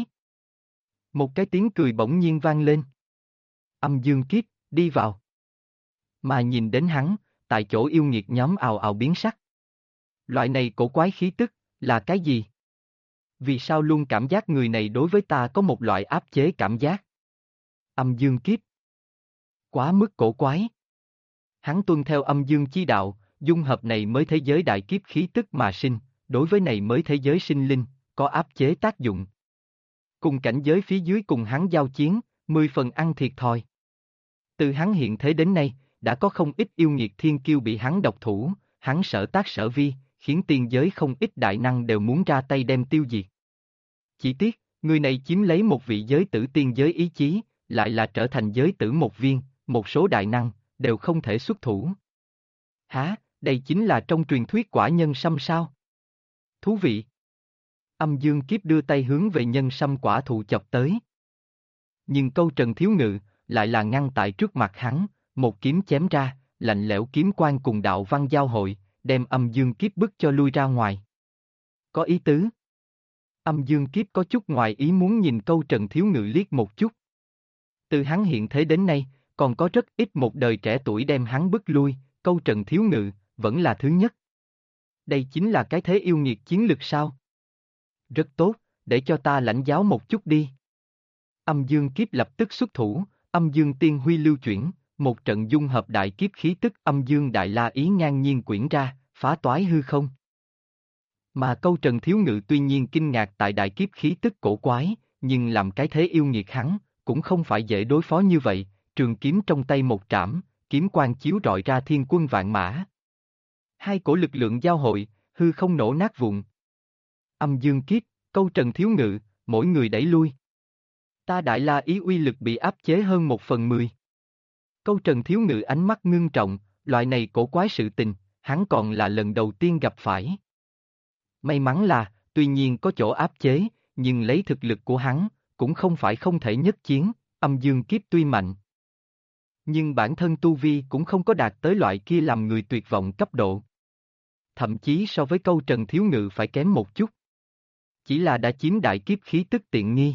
Một cái tiếng cười bỗng nhiên vang lên. Âm dương kiếp, đi vào. Mà nhìn đến hắn, tại chỗ yêu nghiệt nhóm ào ào biến sắc. Loại này cổ quái khí tức, là cái gì? Vì sao luôn cảm giác người này đối với ta có một loại áp chế cảm giác? Âm dương kiếp. Quá mức cổ quái. Hắn tuân theo âm dương chi đạo, dung hợp này mới thế giới đại kiếp khí tức mà sinh, đối với này mới thế giới sinh linh, có áp chế tác dụng. Cùng cảnh giới phía dưới cùng hắn giao chiến, 10 phần ăn thiệt thòi. Từ hắn hiện thế đến nay, đã có không ít yêu nghiệt thiên kiêu bị hắn độc thủ, hắn sở tác sở vi, khiến tiên giới không ít đại năng đều muốn ra tay đem tiêu diệt. Chỉ tiếc, người này chiếm lấy một vị giới tử tiên giới ý chí, lại là trở thành giới tử một viên, một số đại năng, đều không thể xuất thủ. Hả, đây chính là trong truyền thuyết quả nhân sâm sao? Thú vị. Âm dương kiếp đưa tay hướng về nhân sâm quả thụ chọc tới. Nhưng câu Trần Thiếu Ngự, lại là ngăn tại trước mặt hắn, một kiếm chém ra, lạnh lẽo kiếm quang cùng đạo văn giao hội, đem âm dương kiếp bức cho lui ra ngoài. Có ý tứ. Âm dương kiếp có chút ngoài ý muốn nhìn câu Trần Thiếu Ngự liếc một chút. Từ hắn hiện thế đến nay, còn có rất ít một đời trẻ tuổi đem hắn bức lui, câu Trần Thiếu Ngự, vẫn là thứ nhất. Đây chính là cái thế yêu nghiệt chiến lực sao? Rất tốt, để cho ta lãnh giáo một chút đi. Âm dương kiếp lập tức xuất thủ, âm dương tiên huy lưu chuyển, Một trận dung hợp đại kiếp khí tức âm dương đại la ý ngang nhiên quyển ra, phá toái hư không. Mà câu Trần Thiếu Ngự tuy nhiên kinh ngạc tại đại kiếp khí tức cổ quái, nhưng làm cái thế yêu nghiệt hắn, cũng không phải dễ đối phó như vậy, trường kiếm trong tay một trảm, kiếm quang chiếu rọi ra thiên quân vạn mã. Hai cổ lực lượng giao hội, hư không nổ nát vụn. Âm dương kiếp, câu Trần Thiếu Ngự, mỗi người đẩy lui. Ta đại la ý uy lực bị áp chế hơn 1/10. Câu Trần Thiếu Ngự ánh mắt ngưng trọng, loại này cổ quái sự tình, hắn còn là lần đầu tiên gặp phải. May mắn là, tuy nhiên có chỗ áp chế, nhưng lấy thực lực của hắn, cũng không phải không thể nhất chiến, âm dương kiếp tuy mạnh. Nhưng bản thân tu vi cũng không có đạt tới loại kia làm người tuyệt vọng cấp độ. Thậm chí so với câu Trần Thiếu Ngự phải kém một chút. Chỉ là đã chiếm đại kiếp khí tức tiện nghi.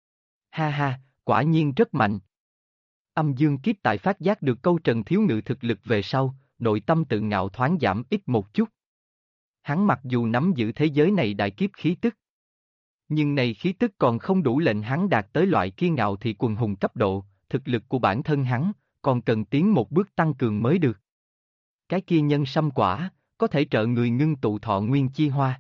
Ha ha, quả nhiên rất mạnh. Âm dương kiếp tại phát giác được câu Trần Thiếu Ngự thực lực về sau, nội tâm tự ngạo thoáng giảm ít một chút. Hắn mặc dù nắm giữ thế giới này đại kiếp khí tức, nhưng này khí tức còn không đủ lệnh hắn đạt tới loại kiêu ngạo thì quần hùng cấp độ, thực lực của bản thân hắn, còn cần tiến một bước tăng cường mới được. Cái kia nhân sâm quả, có thể trợ người ngưng tụ thọ nguyên chi hoa.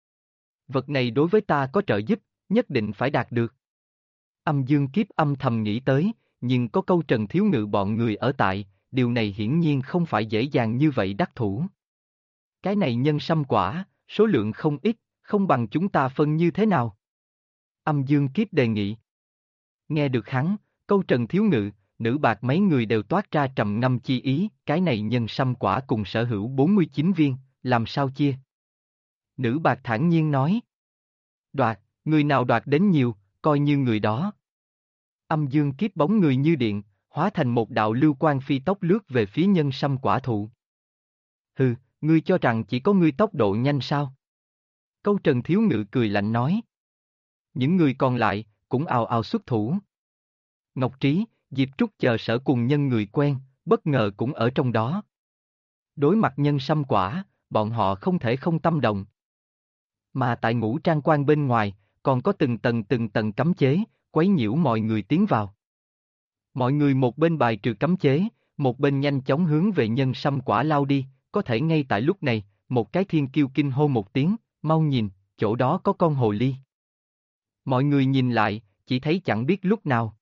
Vật này đối với ta có trợ giúp, nhất định phải đạt được. Âm dương kiếp âm thầm nghĩ tới, nhưng có câu Trần Thiếu Ngự bọn người ở tại, điều này hiển nhiên không phải dễ dàng như vậy đắc thủ. Cái này nhân sâm quả, số lượng không ít, không bằng chúng ta phân như thế nào? Âm dương kiếp đề nghị. Nghe được hắn, câu Trần Thiếu Ngự, Nữ Bạc mấy người đều toát ra trầm ngâm chi ý, cái này nhân sâm quả cùng sở hữu 49 viên, làm sao chia? Nữ Bạc thản nhiên nói. Đoạt, người nào đoạt đến nhiều, coi như người đó. Âm dương kiếp bóng người như điện, hóa thành một đạo lưu quang phi tốc lướt về phía nhân sâm quả thụ. Hừ, ngươi cho rằng chỉ có ngươi tốc độ nhanh sao? Câu Trần Thiếu Ngự cười lạnh nói. Những người còn lại, cũng ào ào xuất thủ. Ngọc Trí, Diệp Trúc chờ sở cùng nhân người quen, bất ngờ cũng ở trong đó. Đối mặt nhân sâm quả, bọn họ không thể không tâm động. Mà tại ngũ trang quan bên ngoài, còn có từng tầng cấm chế, quấy nhiễu mọi người tiến vào. Mọi người một bên bài trừ cấm chế, một bên nhanh chóng hướng về nhân sâm quả lao đi, có thể ngay tại lúc này, một cái thiên kiêu kinh hô một tiếng, mau nhìn, chỗ đó có con hồ ly. Mọi người nhìn lại, chỉ thấy chẳng biết lúc nào.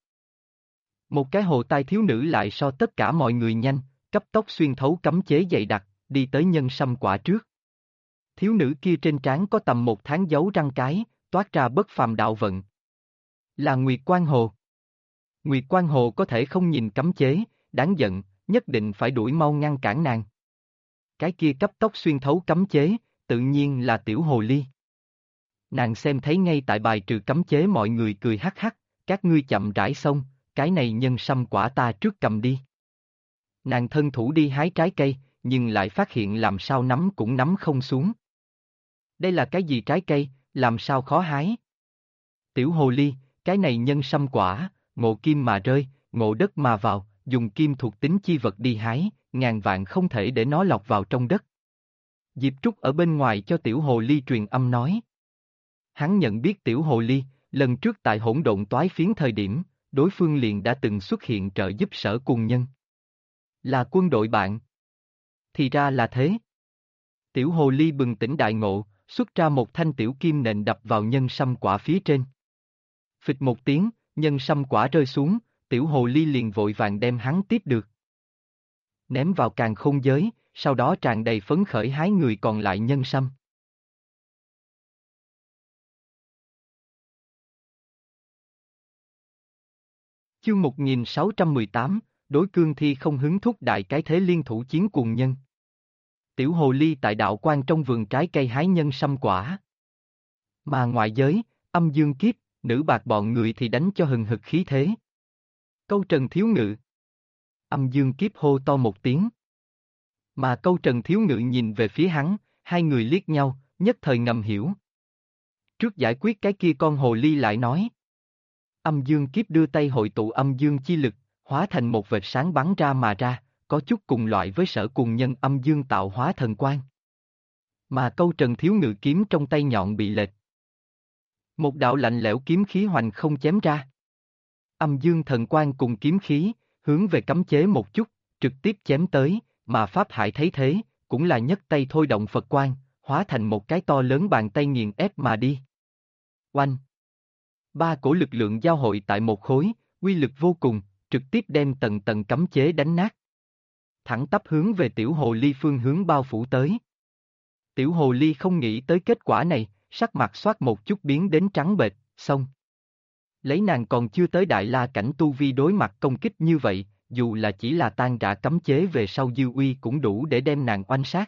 Một cái hồ tai thiếu nữ lại so tất cả mọi người nhanh, cấp tốc xuyên thấu cấm chế dày đặc, đi tới nhân sâm quả trước. Thiếu nữ kia trên trán có tầm 1 tháng dấu răng cái, toát ra bất phàm đạo vận. Là Nguyệt Quan Hồ. Nguyệt Quan Hồ có thể không nhìn cấm chế, đáng giận, nhất định phải đuổi mau ngăn cản nàng. Cái kia cấp tốc xuyên thấu cấm chế, tự nhiên là tiểu hồ ly. Nàng xem thấy ngay tại bài trừ cấm chế mọi người cười hắc hắc, các ngươi chậm rãi xong, cái này nhân sâm quả ta trước cầm đi. Nàng thân thủ đi hái trái cây, nhưng lại phát hiện làm sao nắm cũng nắm không xuống. Đây là cái gì trái cây, làm sao khó hái? Tiểu hồ ly, cái này nhân sâm quả, ngộ kim mà rơi, ngộ đất mà vào, dùng kim thuộc tính chi vật đi hái, ngàn vạn không thể để nó lọt vào trong đất. Diệp Trúc ở bên ngoài cho tiểu hồ ly truyền âm nói. Hắn nhận biết tiểu hồ ly, lần trước tại hỗn độn toái phiến thời điểm, đối phương liền đã từng xuất hiện trợ giúp sở cùng nhân. Là quân đội bạn. Thì ra là thế. Tiểu hồ ly bừng tỉnh đại ngộ, xuất ra một thanh tiểu kim nện đập vào nhân sâm quả phía trên. Phịch một tiếng, nhân sâm quả rơi xuống, tiểu hồ ly liền vội vàng đem hắn tiếp được. Ném vào càn khôn giới, sau đó tràn đầy phấn khởi hái người còn lại nhân sâm. Chương 1618, đối cương thi không hứng thúc đại cái thế liên thủ chiến cuồng nhân. Tiểu hồ ly tại đạo quan trong vườn trái cây hái nhân sâm quả. Mà ngoại giới, âm dương kiếp, nữ bạc bọn người thì đánh cho hừng hực khí thế. Câu Trần Thiếu Ngự. Âm dương kiếp hô to một tiếng. Mà câu Trần Thiếu Ngự nhìn về phía hắn, hai người liếc nhau, nhất thời ngầm hiểu. Trước giải quyết cái kia con hồ ly lại nói. Âm dương kiếp đưa tay hội tụ âm dương chi lực, hóa thành một vệt sáng bắn ra mà ra, có chút cùng loại với sở cùng nhân âm dương tạo hóa thần quang. Mà câu Trần Thiếu Ngự kiếm trong tay nhọn bị lệch. Một đạo lạnh lẽo kiếm khí hoành không chém ra. Âm dương thần quang cùng kiếm khí, hướng về cấm chế một chút, trực tiếp chém tới, mà Pháp Hải thấy thế, cũng là nhấc tay thôi động Phật quang, hóa thành một cái to lớn bàn tay nghiền ép mà đi. Oanh! Ba cổ lực lượng giao hội tại một khối, uy lực vô cùng, trực tiếp đem tầng tầng cấm chế đánh nát. Thẳng tắp hướng về tiểu hồ ly phương hướng bao phủ tới. Tiểu hồ ly không nghĩ tới kết quả này, sắc mặt xoát một chút biến đến trắng bệch, xong. Lấy nàng còn chưa tới đại la cảnh tu vi đối mặt công kích như vậy, dù là chỉ là tan rã cấm chế về sau dư uy cũng đủ để đem nàng oanh sát.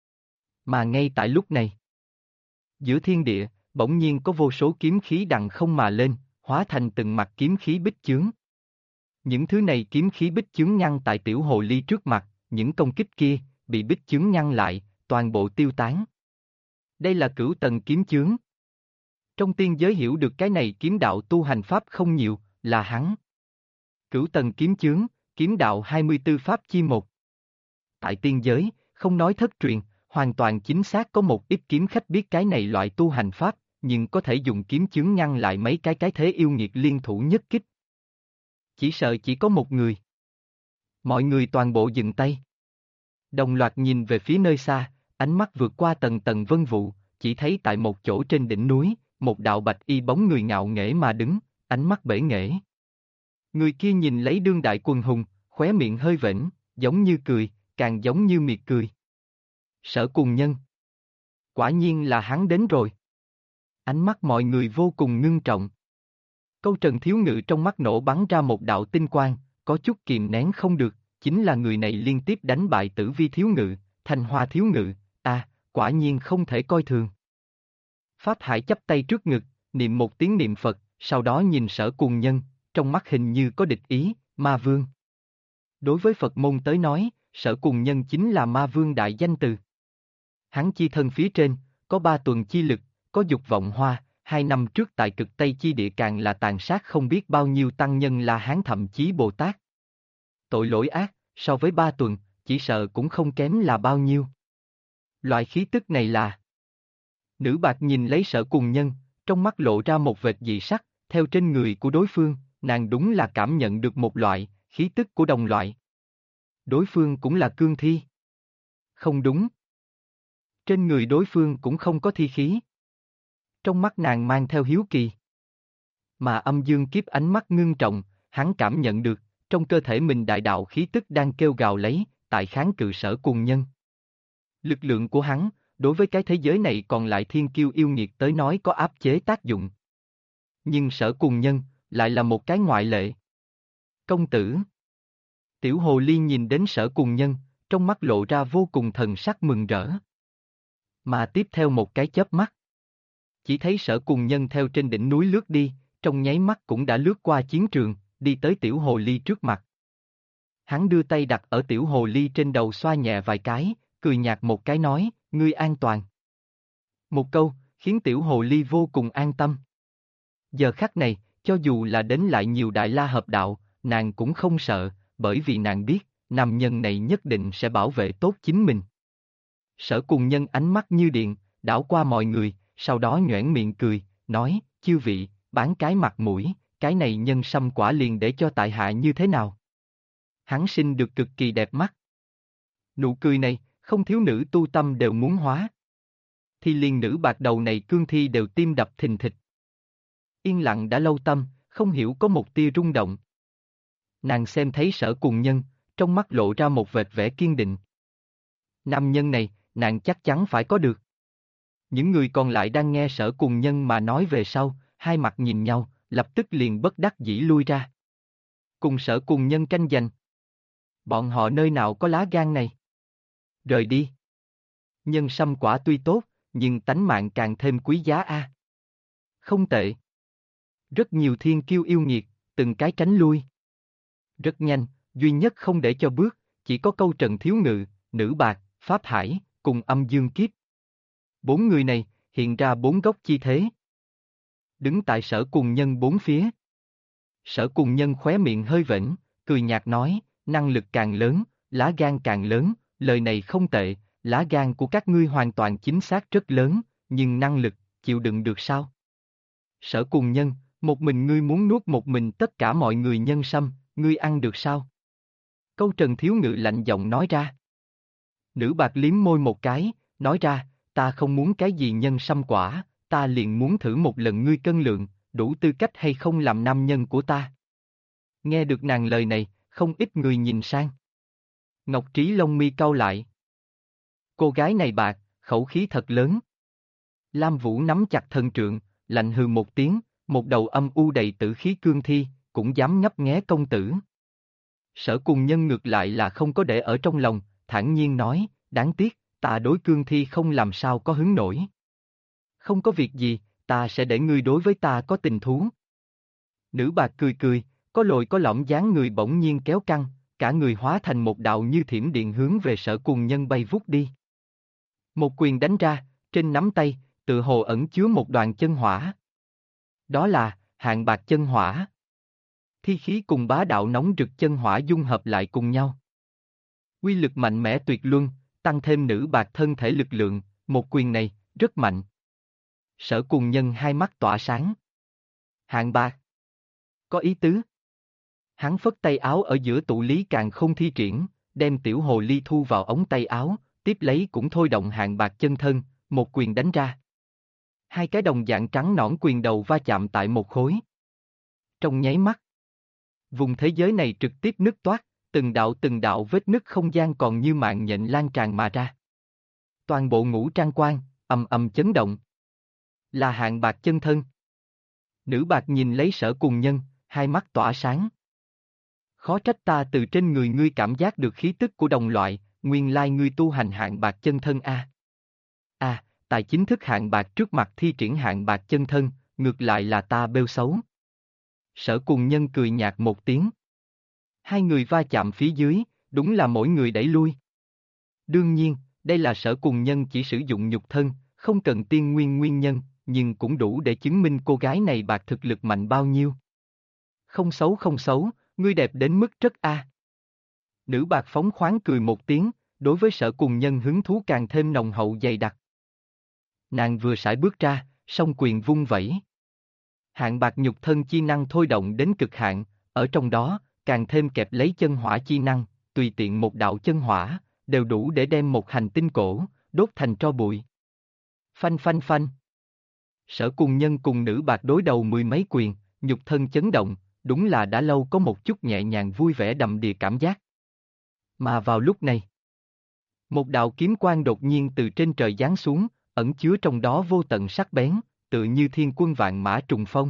Mà ngay tại lúc này, giữa thiên địa, bỗng nhiên có vô số kiếm khí đằng không mà lên, hóa thành từng mặt kiếm khí bích chướng. Những thứ này kiếm khí bích chướng ngăn tại tiểu hồ ly trước mặt, những công kích kia, bị bích chướng ngăn lại, toàn bộ tiêu tán. Đây là cửu tầng kiếm chướng. Trong tiên giới hiểu được cái này kiếm đạo tu hành pháp không nhiều, là hắn. Cửu tầng kiếm chướng, kiếm đạo 24 pháp chi một. Tại tiên giới, không nói thất truyền, hoàn toàn chính xác có một ít kiếm khách biết cái này loại tu hành pháp, nhưng có thể dùng kiếm chướng ngăn lại mấy cái thế yêu nghiệt liên thủ nhất kích. Chỉ sợ chỉ có một người. Mọi người toàn bộ dừng tay. Đồng loạt nhìn về phía nơi xa, ánh mắt vượt qua tầng tầng vân vụ, chỉ thấy tại một chỗ trên đỉnh núi, một đạo bạch y bóng người ngạo nghễ mà đứng, ánh mắt bể nghễ. Người kia nhìn lấy đương đại quần hùng, khóe miệng hơi vểnh, giống như cười, càng giống như miệt cười. Sở Cùng Nhân. Quả nhiên là hắn đến rồi. Ánh mắt mọi người vô cùng ngưng trọng. Câu Trần Thiếu Ngự trong mắt nổ bắn ra một đạo tinh quang, có chút kìm nén không được, chính là người này liên tiếp đánh bại Tử Vi Thiếu Ngự, Thanh Hoa Thiếu Ngự, quả nhiên không thể coi thường. Pháp Hải chắp tay trước ngực, niệm một tiếng niệm Phật, sau đó nhìn Sở Cùng Nhân, trong mắt hình như có địch ý, Ma Vương. Đối với Phật môn tới nói, Sở Cùng Nhân chính là Ma Vương đại danh từ. Hắn chi thân phía trên, có 3 tuần chi lực, có dục vọng hoa, 2 năm trước tại cực Tây chi địa càng là tàn sát không biết bao nhiêu tăng nhân La Hán thậm chí Bồ Tát. Tội lỗi ác, so với 3 tuần, chỉ sợ cũng không kém là bao nhiêu. Loại khí tức này là... Nữ bạc nhìn lấy Sở Cùng Nhân, trong mắt lộ ra một vệt dị sắc, theo trên người của đối phương, nàng đúng là cảm nhận được một loại, khí tức của đồng loại. Đối phương cũng là cương thi. Không đúng. Trên người đối phương cũng không có thi khí. Trong mắt nàng mang theo hiếu kỳ. Mà âm dương kiếp ánh mắt ngưng trọng, hắn cảm nhận được, trong cơ thể mình đại đạo khí tức đang kêu gào lấy, tại kháng cự Sở Cùng Nhân. Lực lượng của hắn, đối với cái thế giới này còn lại thiên kiêu yêu nghiệt tới nói có áp chế tác dụng. Nhưng Sở Cùng Nhân, lại là một cái ngoại lệ. Công tử. Tiểu Hồ Ly nhìn đến Sở Cùng Nhân, trong mắt lộ ra vô cùng thần sắc mừng rỡ. Mà tiếp theo một cái chớp mắt. Chỉ thấy Sở Cùng Nhân theo trên đỉnh núi lướt đi, trong nháy mắt cũng đã lướt qua chiến trường, đi tới Tiểu Hồ Ly trước mặt. Hắn đưa tay đặt ở Tiểu Hồ Ly trên đầu xoa nhẹ vài cái, cười nhạt một cái nói, ngươi an toàn. Một câu, khiến Tiểu Hồ Ly vô cùng an tâm. Giờ khắc này, cho dù là đến lại nhiều đại la hợp đạo, nàng cũng không sợ, bởi vì nàng biết, nam nhân này nhất định sẽ bảo vệ tốt chính mình. Sở Cùng Nhân ánh mắt như điện, đảo qua mọi người, sau đó nhoẻn miệng cười, nói, chư vị, bán cái mặt mũi, cái này nhân sâm quả liền để cho tại hạ như thế nào? Hắn sinh được cực kỳ đẹp mắt. Nụ cười này, không thiếu nữ tu tâm đều muốn hóa. Thì liền nữ bạc đầu này cương thi đều tim đập thình thịch. Yên lặng đã lâu tâm, không hiểu có một tia rung động. Nàng xem thấy Sở Cùng Nhân, trong mắt lộ ra một vệt vẻ kiên định. Nam nhân này, nàng chắc chắn phải có được. Những người còn lại đang nghe Sở Cùng Nhân mà nói về sau, hai mặt nhìn nhau, lập tức liền bất đắc dĩ lui ra. Cùng Sở Cùng Nhân tranh giành. Bọn họ nơi nào có lá gan này? Rời đi. Nhân sâm quả tuy tốt, nhưng tánh mạng càng thêm quý giá a. Không tệ. Rất nhiều thiên kiêu yêu nghiệt, từng cái tránh lui. Rất nhanh, duy nhất không để cho bước, chỉ có Câu Trần Thiếu Ngự, Nữ Bạc, Pháp Hải, cùng Âm Dương Kiếp. 4 người này, hiện ra 4 góc chi thế. Đứng tại Sở Cùng Nhân 4 phía. Sở Cùng Nhân khóe miệng hơi vểnh, cười nhạt nói, năng lực càng lớn, lá gan càng lớn, lời này không tệ, lá gan của các ngươi hoàn toàn chính xác rất lớn, nhưng năng lực, chịu đựng được sao? Sở Cùng Nhân, một mình ngươi muốn nuốt một mình tất cả mọi người nhân sâm, ngươi ăn được sao? Câu Trần Thiếu Ngự lạnh giọng nói ra. Nữ bạc liếm môi một cái, nói ra, ta không muốn cái gì nhân sâm quả, ta liền muốn thử một lần ngươi cân lượng, đủ tư cách hay không làm nam nhân của ta. Nghe được nàng lời này, không ít người nhìn sang. Ngọc Trí lông mi cau lại. Cô gái này bạc, khẩu khí thật lớn. Lam Vũ nắm chặt thần trượng, lạnh hừ một tiếng, một đầu âm u đầy tử khí cương thi, cũng dám ngấp nghé công tử. Sở Cùng Nhân ngược lại là không có để ở trong lòng, thản nhiên nói, đáng tiếc, ta đối cương thi không làm sao có hứng nổi. Không có việc gì, ta sẽ để ngươi đối với ta có tình thú. Nữ bạc cười cười, có lồi có lõm dáng người bỗng nhiên kéo căng, cả người hóa thành một đạo như thiểm điện hướng về Sở Cùng Nhân bay vút đi. Một quyền đánh ra, trên nắm tay, tự hồ ẩn chứa một đoàn chân hỏa. Đó là, hạng bạc chân hỏa. Thi khí cùng bá đạo nóng rực chân hỏa dung hợp lại cùng nhau. Quy lực mạnh mẽ tuyệt luân, tăng thêm nữ bạc thân thể lực lượng, một quyền này, rất mạnh. Sở Cùng Nhân hai mắt tỏa sáng. Hạng bạc. Có ý tứ. Hắn phất tay áo ở giữa tụ lý càng không thi triển, đem tiểu hồ ly thu vào ống tay áo, tiếp lấy cũng thôi động hạng bạc chân thân, một quyền đánh ra. Hai cái đồng dạng trắng nõn quyền đầu va chạm tại một khối. Trong nháy mắt, vùng thế giới này trực tiếp nứt toát, từng đạo vết nứt không gian còn như mạng nhện lan tràn mà ra. Toàn bộ ngũ trang quan, ầm ầm chấn động. Là hạng bạc chân thân. Nữ bạc nhìn lấy Sở Cùng Nhân, hai mắt tỏa sáng. Khó trách ta từ trên người ngươi cảm giác được khí tức của đồng loại, nguyên lai ngươi tu hành hạng bạc chân thân a. Tài chính thức hạng bạc trước mặt thi triển hạng bạc chân thân, ngược lại là ta bêu xấu. Sở Cùng Nhân cười nhạt một tiếng. Hai người va chạm phía dưới, đúng là mỗi người đẩy lui. Đương nhiên, đây là Sở Cùng Nhân chỉ sử dụng nhục thân, không cần tiên nguyên nguyên nhân, nhưng cũng đủ để chứng minh cô gái này bạc thực lực mạnh bao nhiêu. Không xấu, ngươi đẹp đến mức rất a. Nữ bạc phóng khoáng cười một tiếng, đối với Sở Cùng Nhân hứng thú càng thêm nồng hậu dày đặc. Nàng vừa sải bước ra, song quyền vung vẩy. Hạng bạc nhục thân chi năng thôi động đến cực hạn, ở trong đó, càng thêm kẹp lấy chân hỏa chi năng, tùy tiện một đạo chân hỏa, đều đủ để đem một hành tinh cổ, đốt thành tro bụi. Phanh phanh phanh. Sở Cùng Nhân cùng nữ bạc đối đầu mười mấy quyền, nhục thân chấn động, đúng là đã lâu có một chút nhẹ nhàng vui vẻ đậm đìa cảm giác. Mà vào lúc này, một đạo kiếm quang đột nhiên từ trên trời giáng xuống, ẩn chứa trong đó vô tận sắc bén, tự như thiên quân vạn mã trùng phong.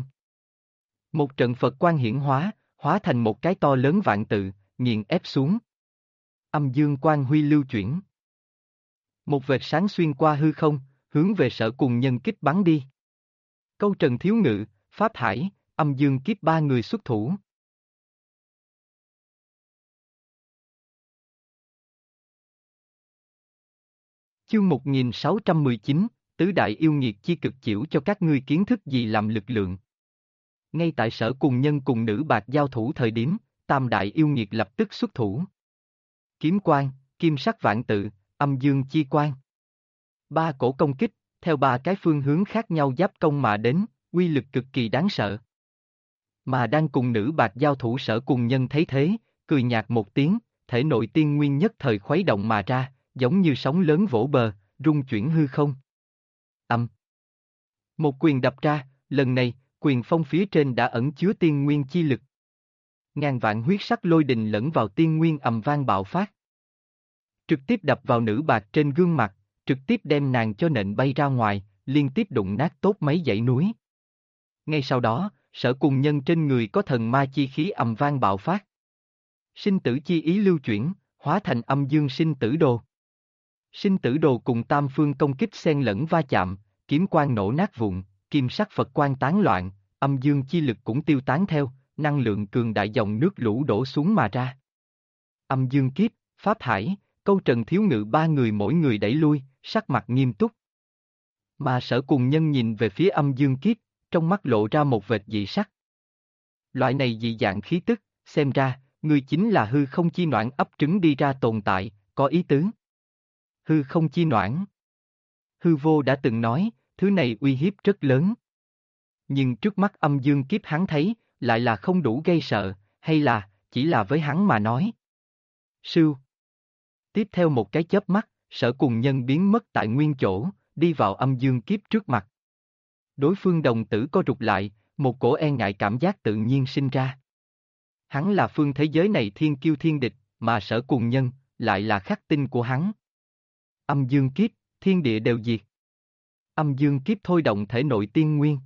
Một trận Phật quang hiển hóa, hóa thành một cái to lớn vạn tự, nghiền ép xuống. Âm dương quang huy lưu chuyển. Một vệt sáng xuyên qua hư không, hướng về Sở Cùng Nhân kích bắn đi. Câu Trần Thiếu Ngự, Pháp Hải, Âm Dương Kiếp ba người xuất thủ. Chương 1619, Tứ Đại Yêu Nghiệt chi cực chiểu cho các ngươi kiến thức gì làm lực lượng. Ngay tại Sở Cùng Nhân cùng nữ bạc giao thủ thời điểm, Tam Đại Yêu Nghiệt lập tức xuất thủ. Kiếm quang, kim sắc vạn tự, âm dương chi quang. Ba cổ công kích, theo ba cái phương hướng khác nhau giáp công mà đến, uy lực cực kỳ đáng sợ. Mà đang cùng nữ bạc giao thủ Sở Cùng Nhân thấy thế, cười nhạt một tiếng, thể nội tiên nguyên nhất thời khuấy động mà ra, giống như sóng lớn vỗ bờ, rung chuyển hư không. Một quyền đập ra, lần này, quyền phong phía trên đã ẩn chứa tiên nguyên chi lực. Ngàn vạn huyết sắc lôi đình lẫn vào tiên nguyên ầm vang bạo phát. Trực tiếp đập vào nữ bạc trên gương mặt, trực tiếp đem nàng cho nện bay ra ngoài, liên tiếp đụng nát tốt mấy dãy núi. Ngay sau đó, Sở Cùng Nhân trên người có thần ma chi khí ầm vang bạo phát. Sinh tử chi ý lưu chuyển, hóa thành âm dương sinh tử đồ. Sinh tử đồ cùng tam phương công kích xen lẫn va chạm, kiếm quang nổ nát vụn, kim sắc Phật quang tán loạn, âm dương chi lực cũng tiêu tán theo, năng lượng cường đại dòng nước lũ đổ xuống mà ra. Âm Dương Kiếp, Pháp Hải, Câu Trần Thiếu Ngự ba người mỗi người đẩy lui, sắc mặt nghiêm túc. Mà Sở Cùng Nhân nhìn về phía Âm Dương Kiếp, trong mắt lộ ra một vệt dị sắc. Loại này dị dạng khí tức, xem ra, người chính là hư không chi noãn ấp trứng đi ra tồn tại, có ý tứ. Hư không chi noãn. Hư vô đã từng nói, thứ này uy hiếp rất lớn. Nhưng trước mắt Âm Dương Kiếp hắn thấy, lại là không đủ gây sợ, hay là, chỉ là với hắn mà nói. Sưu. Tiếp theo một cái chớp mắt, Sở Cùng Nhân biến mất tại nguyên chỗ, đi vào âm dương kiếp trước mặt. Đối phương đồng tử co rụt lại, một cổ e ngại cảm giác tự nhiên sinh ra. Hắn là phương thế giới này thiên kiêu thiên địch, mà Sở Cùng Nhân lại là khắc tinh của hắn. Âm dương kiếp, thiên địa đều diệt. Âm dương kiếp thôi động thể nội tiên nguyên.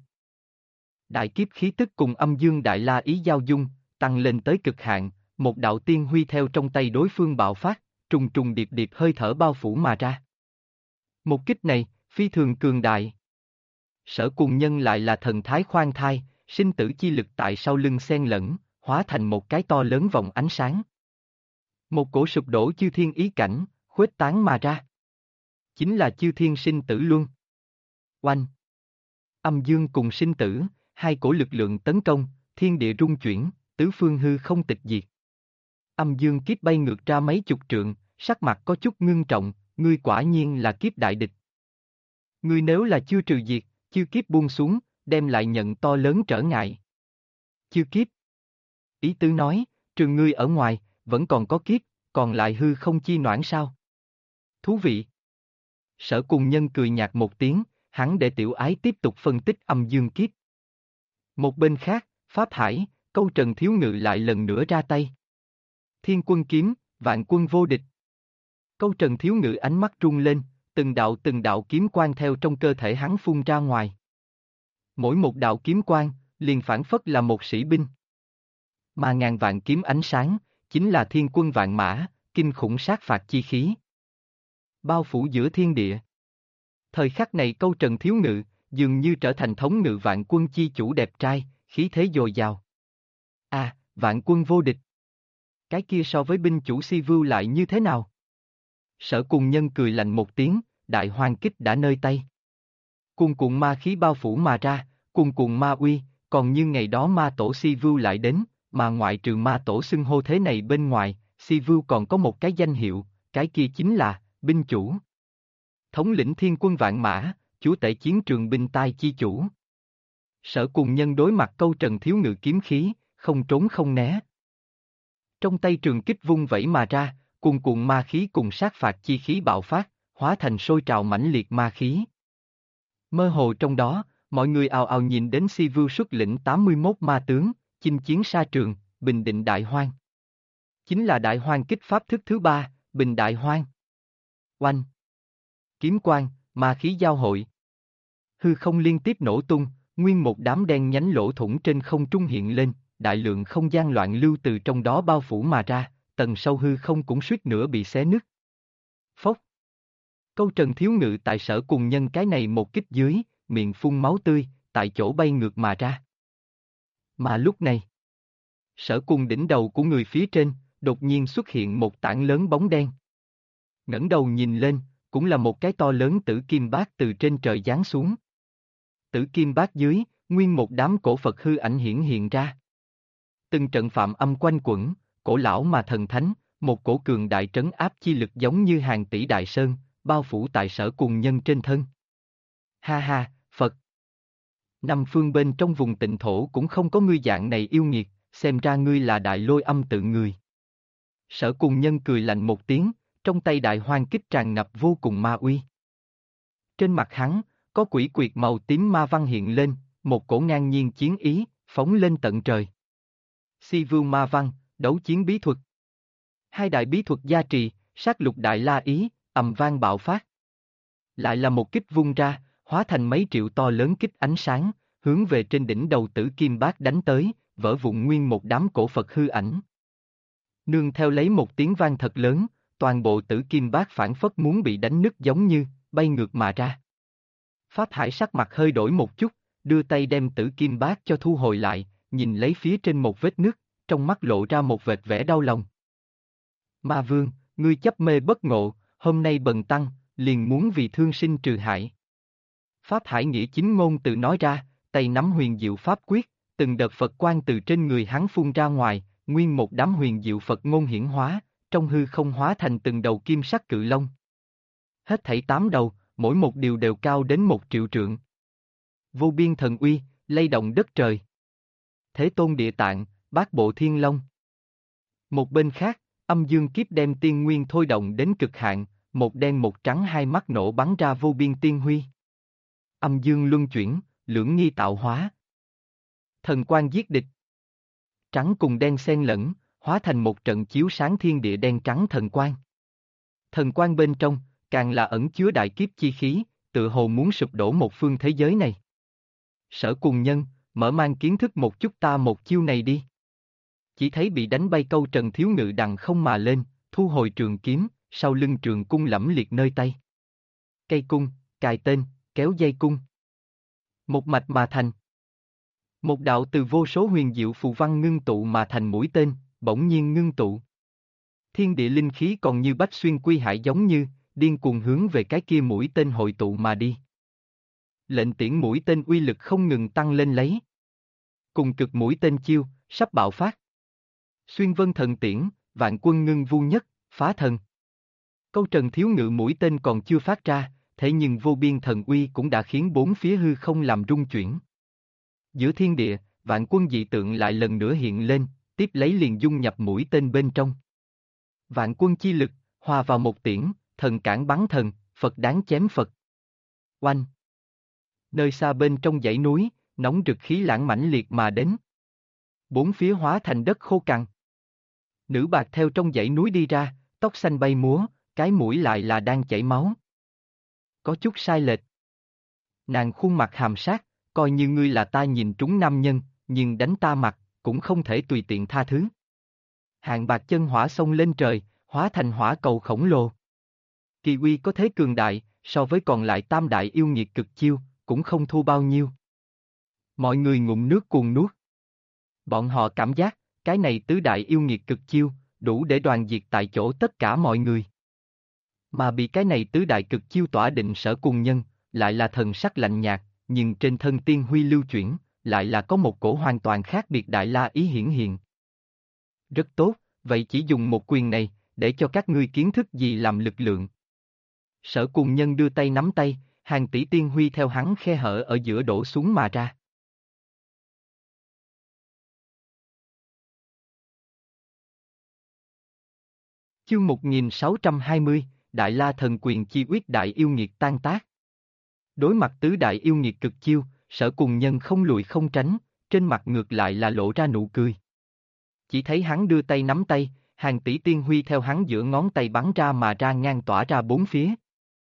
Đại kiếp khí tức cùng âm dương đại la ý giao dung, tăng lên tới cực hạn, một đạo tiên huy theo trong tay đối phương bạo phát, trùng trùng điệp điệp hơi thở bao phủ mà ra. Một kích này, phi thường cường đại. Sở Cùng Nhân lại là thần thái khoan thai, sinh tử chi lực tại sau lưng xen lẫn, hóa thành một cái to lớn vòng ánh sáng. Một cổ sụp đổ chư thiên ý cảnh, khuếch tán mà ra. Chính là chư thiên sinh tử luân. Oanh! Âm dương cùng sinh tử, hai cổ lực lượng tấn công, thiên địa rung chuyển, tứ phương hư không tịch diệt. Âm dương kiếp bay ngược ra mấy chục trượng, sắc mặt có chút ngưng trọng, ngươi quả nhiên là kiếp đại địch. Ngươi nếu là chưa trừ diệt, chư kiếp buông xuống, đem lại nhận to lớn trở ngại. Chư kiếp. Ý tứ nói, trừ ngươi ở ngoài, vẫn còn có kiếp, còn lại hư không chi noãn sao? Thú vị. Sở Cùng Nhân cười nhạt một tiếng, hắn để Tiểu Ái tiếp tục phân tích âm dương kiếp. Một bên khác, Pháp Hải, Câu Trần Thiếu Ngự lại lần nữa ra tay. Thiên Quân Kiếm, vạn quân vô địch. Câu Trần Thiếu Ngự ánh mắt rung lên, từng đạo kiếm quang theo trong cơ thể hắn phun ra ngoài. Mỗi một đạo kiếm quang, liền phảng phất là một sĩ binh. Mà ngàn vạn kiếm ánh sáng, chính là thiên quân vạn mã, kinh khủng sát phạt chi khí. Bao phủ giữa thiên địa. Thời khắc này Câu Trần Thiếu Ngự, dường như trở thành thống ngự vạn quân chi chủ đẹp trai, khí thế dồi dào. À, vạn quân vô địch. Cái kia so với binh chủ Si Vưu lại như thế nào? Sở Cùng Nhân cười lạnh một tiếng, đại hoang kích đã nơi tay. Cuồn cuộn ma khí bao phủ mà ra, cuồn cuộn ma uy, còn như ngày đó ma tổ Si Vưu lại đến, mà ngoại trừ ma tổ xưng hô thế này bên ngoài, Si Vưu còn có một cái danh hiệu, cái kia chính là, binh chủ. Thống lĩnh thiên quân vạn mã, chúa tể chiến trường binh tai chi chủ. Sở Cùng Nhân đối mặt Câu Trần Thiếu Ngự kiếm khí, không trốn không né. Trong tay trường kích vung vẩy mà ra, cuồn cuộn ma khí cùng sát phạt chi khí bạo phát, hóa thành sôi trào mãnh liệt ma khí. Mơ hồ trong đó, mọi người ào ào nhìn đến Si Vưu xuất lĩnh 81 ma tướng, chinh chiến sa trường, bình định đại hoang. Chính là đại hoang kích pháp thức thứ 3, bình đại hoang. Oanh! Kiếm quang, ma khí giao hội. Hư không liên tiếp nổ tung, nguyên một đám đen nhánh lỗ thủng trên không trung hiện lên, đại lượng không gian loạn lưu từ trong đó bao phủ mà ra, tầng sâu hư không cũng suýt nữa bị xé nứt. Phốc! Câu Trần Thiếu Ngự tại Sở Cùng Nhân cái này một kích dưới, miệng phun máu tươi, tại chỗ bay ngược mà ra. Mà lúc này, Sở Cùng đỉnh đầu của người phía trên, đột nhiên xuất hiện một tảng lớn bóng đen. Ngẩng đầu nhìn lên, cũng là một cái to lớn tử kim bát từ trên trời giáng xuống. Tử kim bát dưới, nguyên một đám cổ Phật hư ảnh hiện ra. Từng trận phạm âm quanh quẩn, cổ lão mà thần thánh, một cổ cường đại trấn áp chi lực giống như hàng tỷ đại sơn, bao phủ tại Sở Cùng Nhân trên thân. Ha ha, Phật! Năm phương bên trong vùng tịnh thổ cũng không có ngươi dạng này yêu nghiệt, xem ra ngươi là đại lôi âm tự người. Sở Cùng Nhân cười lạnh một tiếng, trong tay đại hoang kích tràn ngập vô cùng ma uy. Trên mặt hắn, có quỷ quyệt màu tím ma văn hiện lên, một cổ ngang nhiên chiến ý, phóng lên tận trời. Si Vưu ma văn, đấu chiến bí thuật. Hai đại bí thuật gia trì, sát lục đại la ý, ầm vang bạo phát. Lại là một kích vung ra, hóa thành mấy triệu to lớn kích ánh sáng, hướng về trên đỉnh đầu tử kim bát đánh tới, vỡ vụn nguyên một đám cổ Phật hư ảnh. Nương theo lấy một tiếng vang thật lớn, toàn bộ tử kim bát phản phất muốn bị đánh nứt giống như, bay ngược mà ra. Pháp Hải sắc mặt hơi đổi một chút, đưa tay đem tử kim bát cho thu hồi lại, nhìn lấy phía trên một vết nứt, trong mắt lộ ra một vệt vẻ đau lòng. Ma Vương, ngươi chấp mê bất ngộ, hôm nay bần tăng, liền muốn vì thương sinh trừ hại. Pháp Hải nghĩa chính ngôn từ nói ra, tay nắm huyền diệu pháp quyết, từng đợt Phật quang từ trên người hắn phun ra ngoài, nguyên một đám huyền diệu Phật ngôn hiển hóa, trong hư không hóa thành từng đầu kim sắc cự long. Hết thảy 8 đầu, mỗi một điều đều cao đến 1 triệu trượng. Vô biên thần uy, lay động đất trời. Thế Tôn Địa Tạng, Bát Bộ Thiên Long. Một bên khác, Âm dương kiếp đem tiên nguyên thôi động đến cực hạn, một đen một trắng hai mắt nổ bắn ra vô biên tiên huy. Âm dương luân chuyển, lưỡng nghi tạo hóa. Thần quang giết địch. Trắng cùng đen xen lẫn, hóa thành một trận chiếu sáng thiên địa đen trắng thần quang. Thần quang bên trong, càng là ẩn chứa đại kiếp chi khí, tự hồ muốn sụp đổ một phương thế giới này. Sở Cùng Nhân, mở mang kiến thức một chút ta một chiêu này đi. Chỉ thấy bị đánh bay Câu Trần Thiếu Ngự đằng không mà lên, thu hồi trường kiếm, sau lưng trường cung lẫm liệt nơi tay. Cây cung, cài tên, kéo dây cung. Một mạch mà thành. Một đạo từ vô số huyền diệu phù văn ngưng tụ mà thành mũi tên, bỗng nhiên ngưng tụ. Thiên địa linh khí còn như bách xuyên quy hải giống như, điên cuồng hướng về cái kia mũi tên hội tụ mà đi. Lệnh tiễn mũi tên uy lực không ngừng tăng lên lấy. Cùng cực mũi tên chiêu, sắp bạo phát. Xuyên vân thần tiễn, vạn quân ngưng vu nhất, phá thần. Câu Trần Thiếu Ngự mũi tên còn chưa phát ra, thế nhưng vô biên thần uy cũng đã khiến bốn phía hư không làm rung chuyển. Giữa thiên địa, vạn quân dị tượng lại lần nữa hiện lên, tiếp lấy liền dung nhập mũi tên bên trong. Vạn quân chi lực, hòa vào một tiễn, thần cản bắn thần, Phật đáng chém Phật. Oanh! Nơi xa bên trong dãy núi, nóng rực khí lãng mãnh liệt mà đến. Bốn phía hóa thành đất khô cằn. Nữ bạc theo trong dãy núi đi ra, tóc xanh bay múa, cái mũi lại là đang chảy máu. Có chút sai lệch. Nàng khuôn mặt hàm sát, coi như ngươi là ta nhìn trúng nam nhân, nhưng đánh ta mặt, cũng không thể tùy tiện tha thứ. Hạng bạc chân hỏa xông lên trời, hóa thành hỏa cầu khổng lồ. Kỳ uy có thế cường đại, so với còn lại tam đại yêu nghiệt cực chiêu, cũng không thua bao nhiêu. Mọi người ngụm nước cuồng nuốt. Bọn họ cảm giác, cái này tứ đại yêu nghiệt cực chiêu, đủ để đoàn diệt tại chỗ tất cả mọi người. Mà bị cái này tứ đại cực chiêu tỏa định Sở Cùng Nhân, lại là thần sắc lạnh nhạt, nhưng trên thân tiên huy lưu chuyển, lại là có một cổ hoàn toàn khác biệt đại la ý hiển hiện. Rất tốt, vậy chỉ dùng một quyền này, để cho các ngươi kiến thức gì làm lực lượng. Sở Cùng Nhân đưa tay nắm tay, hàng tỷ tiên huy theo hắn khe hở ở giữa đổ xuống mà ra. Chương 1620, Đại La Thần Quyền chi quyết đại yêu nghiệt tan tác. Đối mặt tứ đại yêu nghiệt cực chiêu, Sở Cùng Nhân không lùi không tránh, trên mặt ngược lại là lộ ra nụ cười. Chỉ thấy hắn đưa tay nắm tay, hàng tỷ tiên huy theo hắn giữa ngón tay bắn ra mà ra ngang tỏa ra bốn phía.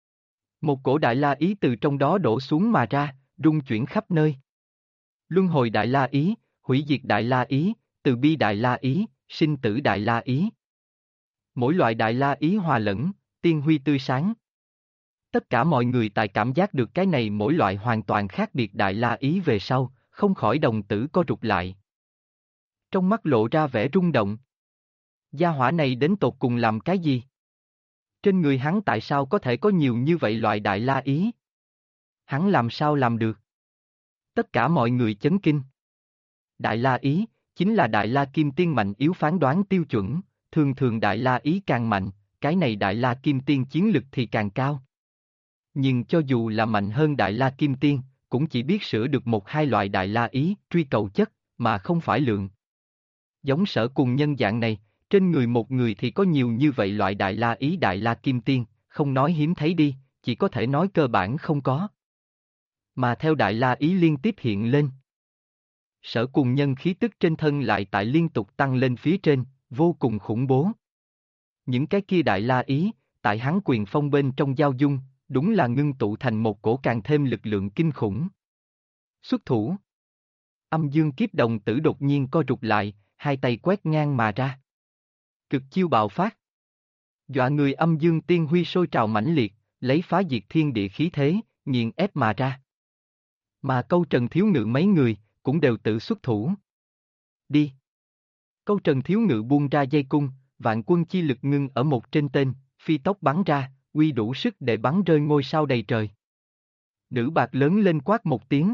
Một cổ đại la ý từ trong đó đổ xuống mà ra, rung chuyển khắp nơi. Luân hồi đại la ý, hủy diệt đại la ý, từ bi đại la ý, sinh tử đại la ý. Mỗi loại đại la ý hòa lẫn, tiên huy tươi sáng. Tất cả mọi người tại cảm giác được cái này mỗi loại hoàn toàn khác biệt đại la ý về sau, không khỏi đồng tử co rụt lại. Trong mắt lộ ra vẻ rung động. Gia hỏa này đến tột cùng làm cái gì? Trên người hắn tại sao có thể có nhiều như vậy loại đại la ý? Hắn làm sao làm được? Tất cả mọi người chấn kinh. Đại la ý, chính là đại la kim tiên mạnh yếu phán đoán tiêu chuẩn, thường thường đại la ý càng mạnh, cái này đại la kim tiên chiến lực thì càng cao. Nhưng cho dù là mạnh hơn đại la kim tiên, cũng chỉ biết sửa được một hai loại đại la ý, truy cầu chất, mà không phải lượng. Giống Sở Cùng Nhân dạng này, trên người một người thì có nhiều như vậy loại đại la ý đại la kim tiên, không nói hiếm thấy đi, chỉ có thể nói cơ bản không có. Mà theo đại la ý liên tiếp hiện lên. Sở Cùng Nhân khí tức trên thân lại tại liên tục tăng lên phía trên, vô cùng khủng bố. Những cái kia đại la ý, tại hắn quyền phong bên trong giao dung, đúng là ngưng tụ thành một cổ càng thêm lực lượng kinh khủng. Xuất thủ. Âm dương kiếp đồng tử đột nhiên co rụt lại, hai tay quét ngang mà ra. Cực chiêu bạo phát. Dọa người âm dương tiên huy sôi trào mãnh liệt, lấy phá diệt thiên địa khí thế, nghiền ép mà ra. Mà Câu Trần Thiếu Ngự mấy người, cũng đều tự xuất thủ. Đi. Câu Trần Thiếu Ngự buông ra dây cung, vạn quân chi lực ngưng ở một trên tên, phi tốc bắn ra, uy đủ sức để bắn rơi ngôi sao đầy trời. Nữ bạc lớn lên quát một tiếng.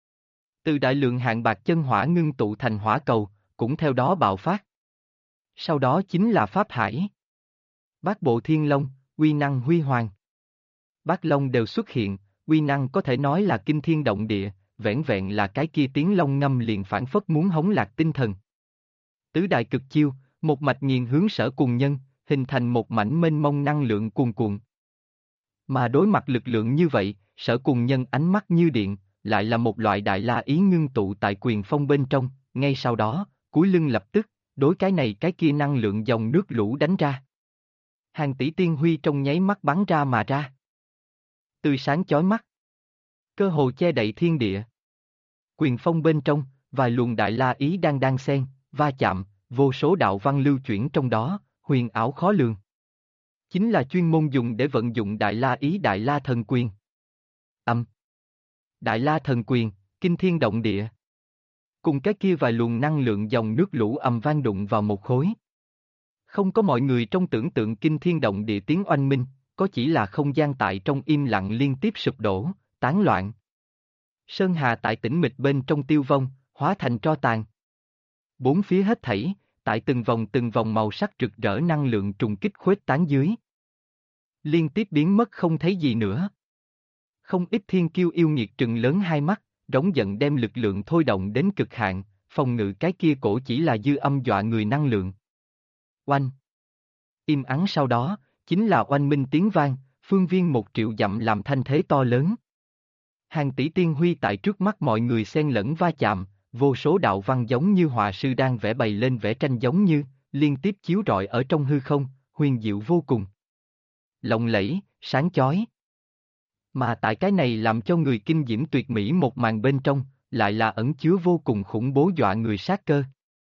Từ đại lượng hạng bạc chân hỏa ngưng tụ thành hỏa cầu, cũng theo đó bạo phát. Sau đó chính là Pháp Hải. Bát bộ thiên long, uy năng huy hoàng. Bát long đều xuất hiện, uy năng có thể nói là kinh thiên động địa, vẻn vẹn là cái kia tiếng long ngâm liền phảng phất muốn hống lạc tinh thần. Tứ đại cực chiêu, một mạch nghiền hướng Sở Cùng Nhân, hình thành một mảnh mênh mông năng lượng cuồn cuộn. Mà đối mặt lực lượng như vậy, Sở Cùng Nhân ánh mắt như điện, lại là một loại đại la ý ngưng tụ tại quyền phong bên trong, ngay sau đó, cúi lưng lập tức, đối cái này cái kia năng lượng dòng nước lũ đánh ra. Hàng tỷ tiên huy trong nháy mắt bắn ra mà ra. Tươi sáng chói mắt. Cơ hồ che đậy thiên địa. Quyền phong bên trong, vài luồng đại la ý đang xen, va chạm, vô số đạo văn lưu chuyển trong đó, huyền ảo khó lường. Chính là chuyên môn dùng để vận dụng đại la ý đại la thần quyền. Đại la thần quyền, kinh thiên động địa. Cùng cái kia vài luồng năng lượng dòng nước lũ ầm vang đụng vào một khối. Không có mọi người trong tưởng tượng kinh thiên động địa tiếng oanh minh, có chỉ là không gian tại trong im lặng liên tiếp sụp đổ, tán loạn. Sơn hà tại tĩnh mịch bên trong tiêu vong, hóa thành tro tàn. Bốn phía hết thảy, tại từng vòng màu sắc rực rỡ năng lượng trùng kích khuếch tán dưới. Liên tiếp biến mất không thấy gì nữa. Không ít thiên kiêu yêu nghiệt trừng lớn hai mắt, rống giận đem lực lượng thôi động đến cực hạn, phòng ngự cái kia cổ chỉ là dư âm dọa người năng lượng. Oanh! Im ắng sau đó, chính là oanh minh tiếng vang, phương viên 1.000.000 dặm làm thanh thế to lớn. Hàng tỷ tiên huy tại trước mắt mọi người xen lẫn va chạm, vô số đạo văn giống như họa sư đang vẽ bày lên vẽ tranh giống như, liên tiếp chiếu rọi ở trong hư không, huyền diệu vô cùng. Lộng lẫy, sáng chói. Mà tại cái này làm cho người kinh diễm tuyệt mỹ một màn bên trong, lại là ẩn chứa vô cùng khủng bố dọa người sát cơ.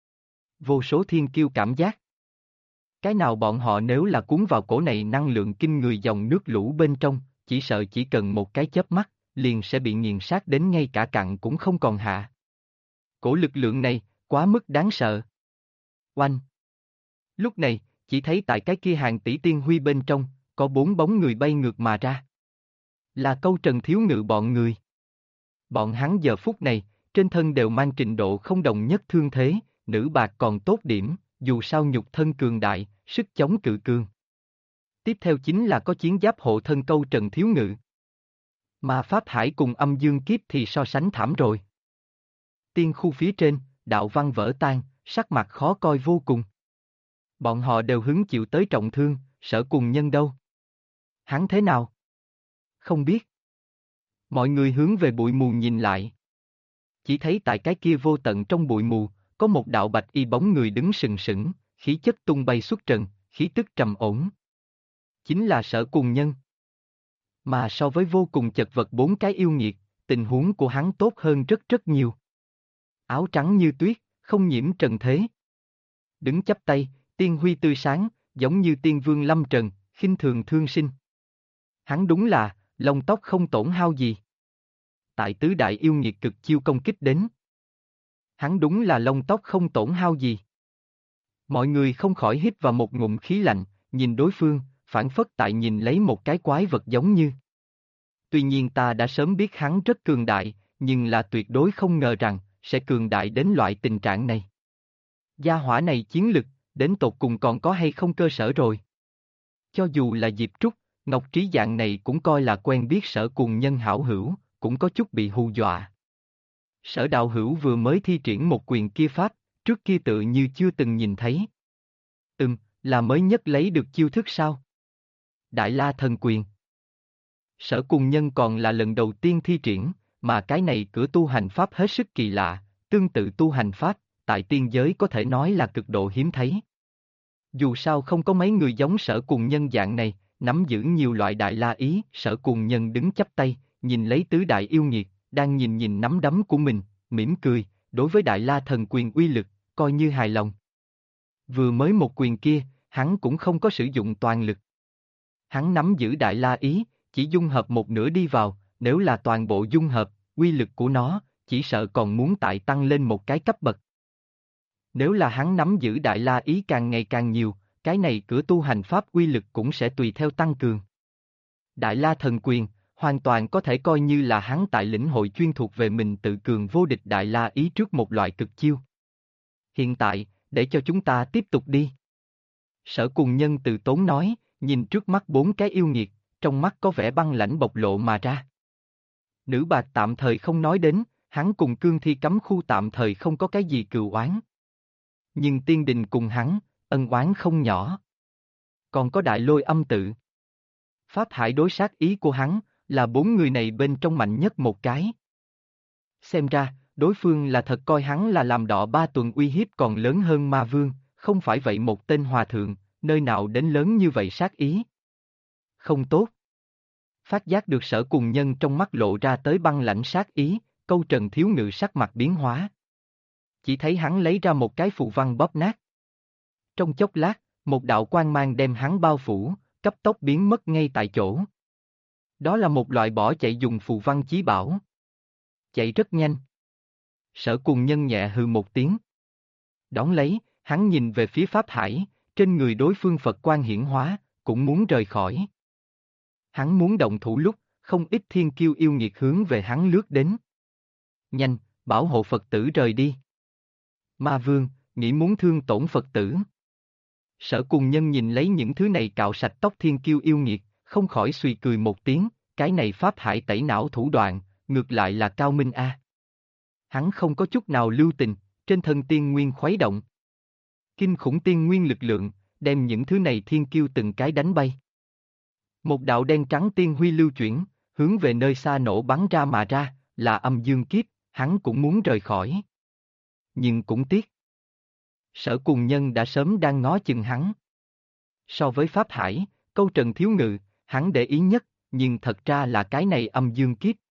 Vô số thiên kiêu cảm giác. Cái nào bọn họ nếu là cuốn vào cổ này năng lượng kinh người dòng nước lũ bên trong, chỉ sợ chỉ cần một cái chớp mắt, liền sẽ bị nghiền sát đến ngay cả cặn cũng không còn hạ. Cổ lực lượng này, quá mức đáng sợ. Oanh! Lúc này, chỉ thấy tại cái kia hàng tỷ tiên huy bên trong, có 4 bóng người bay ngược mà ra. Là Câu Trần Thiếu Ngự bọn người. Bọn hắn giờ phút này, trên thân đều mang trình độ không đồng nhất thương thế, nữ bạc còn tốt điểm, dù sao nhục thân cường đại, sức chống cự cường. Tiếp theo chính là có chiến giáp hộ thân Câu Trần Thiếu Ngự. Mà Pháp Hải cùng Âm Dương Kiếp thì so sánh thảm rồi. Tiên khu phía trên, đạo văn vỡ tan, sắc mặt khó coi vô cùng. Bọn họ đều hứng chịu tới trọng thương, Sở Cùng Nhân đâu? Hắn thế nào? Không biết. Mọi người hướng về bụi mù nhìn lại. Chỉ thấy tại cái kia vô tận trong bụi mù, có một đạo bạch y bóng người đứng sừng sững, khí chất tung bay xuất trần, khí tức trầm ổn. Chính là Sở Cùng Nhân. Mà so với vô cùng chật vật 4 cái yêu nghiệt, tình huống của hắn tốt hơn rất nhiều. Áo trắng như tuyết, không nhiễm trần thế. Đứng chắp tay, tiên huy tươi sáng, giống như tiên vương lâm trần, khinh thường thương sinh. Hắn đúng là, lông tóc không tổn hao gì. Tại tứ đại yêu nghiệt cực chiêu công kích đến. Hắn đúng là lông tóc không tổn hao gì. Mọi người không khỏi hít vào một ngụm khí lạnh, nhìn đối phương, phản phất tại nhìn lấy một cái quái vật giống như. Tuy nhiên ta đã sớm biết hắn rất cường đại, nhưng là tuyệt đối không ngờ rằng, sẽ cường đại đến loại tình trạng này. Gia hỏa này chiến lực, đến tột cùng còn có hay không cơ sở rồi. Cho dù là Diệp Trúc, Ngọc Trí dạng này cũng coi là quen biết Sở Cùng Nhân hảo hữu, cũng có chút bị hù dọa. Sở đạo hữu vừa mới thi triển một quyền kia pháp, trước kia tự như chưa từng nhìn thấy. Là mới nhất lấy được chiêu thức sao? Đại La Thần Quyền. Sở Cùng Nhân còn là lần đầu tiên thi triển, mà cái này cửa tu hành pháp hết sức kỳ lạ, tương tự tu hành pháp, tại tiên giới có thể nói là cực độ hiếm thấy. Dù sao không có mấy người giống Sở Cùng Nhân dạng này, nắm giữ nhiều loại đại la ý. Sở Cùng Nhân đứng chắp tay, nhìn lấy tứ đại yêu nghiệt, đang nhìn nắm đấm của mình, mỉm cười, đối với Đại La Thần Quyền uy lực, coi như hài lòng. Vừa mới một quyền kia, hắn cũng không có sử dụng toàn lực. Hắn nắm giữ đại la ý, chỉ dung hợp một nửa đi vào, nếu là toàn bộ dung hợp, uy lực của nó, chỉ sợ còn muốn tại tăng lên một cái cấp bậc. Nếu là hắn nắm giữ đại la ý càng ngày càng nhiều, cái này cửa tu hành pháp uy lực cũng sẽ tùy theo tăng cường. Đại La Thần Quyền, hoàn toàn có thể coi như là hắn tại lĩnh hội chuyên thuộc về mình tự cường vô địch đại la ý trước một loại cực chiêu. Hiện tại, để cho chúng ta tiếp tục đi. Sở Cùng Nhân từ tốn nói, nhìn trước mắt 4 cái yêu nghiệt, trong mắt có vẻ băng lãnh bộc lộ mà ra. Nữ bạc tạm thời không nói đến, hắn cùng cương thi cấm khu tạm thời không có cái gì cừu oán. Nhưng tiên đình cùng hắn, ân oán không nhỏ. Còn có đại lôi âm tự. Pháp Hải đối sát ý của hắn, là 4 người này bên trong mạnh nhất một cái. Xem ra, đối phương là thật coi hắn là làm đọ 3 tuần uy hiếp còn lớn hơn ma vương, không phải vậy một tên hòa thượng, nơi nào đến lớn như vậy sát ý. Không tốt. Phát giác được Sở Cùng Nhân trong mắt lộ ra tới băng lãnh sát ý, Câu Trần Thiếu Ngự sắc mặt biến hóa. Chỉ thấy hắn lấy ra một cái phù văn bóp nát. Trong chốc lát, một đạo quang mang đem hắn bao phủ, cấp tốc biến mất ngay tại chỗ. Đó là một loại bỏ chạy dùng phù văn chí bảo. Chạy rất nhanh. Sở Cùng Nhân nhẹ hừ một tiếng. Đón lấy, hắn nhìn về phía Pháp Hải, trên người đối phương Phật quang hiển hóa, cũng muốn rời khỏi. Hắn muốn động thủ lúc, không ít thiên kiêu yêu nghiệt hướng về hắn lướt đến. Nhanh, bảo hộ Phật tử rời đi. Ma Vương, nghĩ muốn thương tổn Phật tử. Sở Cùng Nhân nhìn lấy những thứ này cạo sạch tóc thiên kiêu yêu nghiệt, không khỏi suy cười một tiếng, cái này Pháp Hải tẩy não thủ đoạn, ngược lại là cao minh a. Hắn không có chút nào lưu tình, trên thân tiên nguyên khuấy động. Kinh khủng tiên nguyên lực lượng, đem những thứ này thiên kiêu từng cái đánh bay. Một đạo đen trắng tiên huy lưu chuyển, hướng về nơi xa nổ bắn ra mà ra, là âm dương kiếp, hắn cũng muốn rời khỏi. Nhưng cũng tiếc. Sở Cùng Nhân đã sớm đang ngó chừng hắn. So với Pháp Hải, Câu Trần Thiếu Ngự, hắn để ý nhất, nhưng thật ra là cái này âm dương kiếp,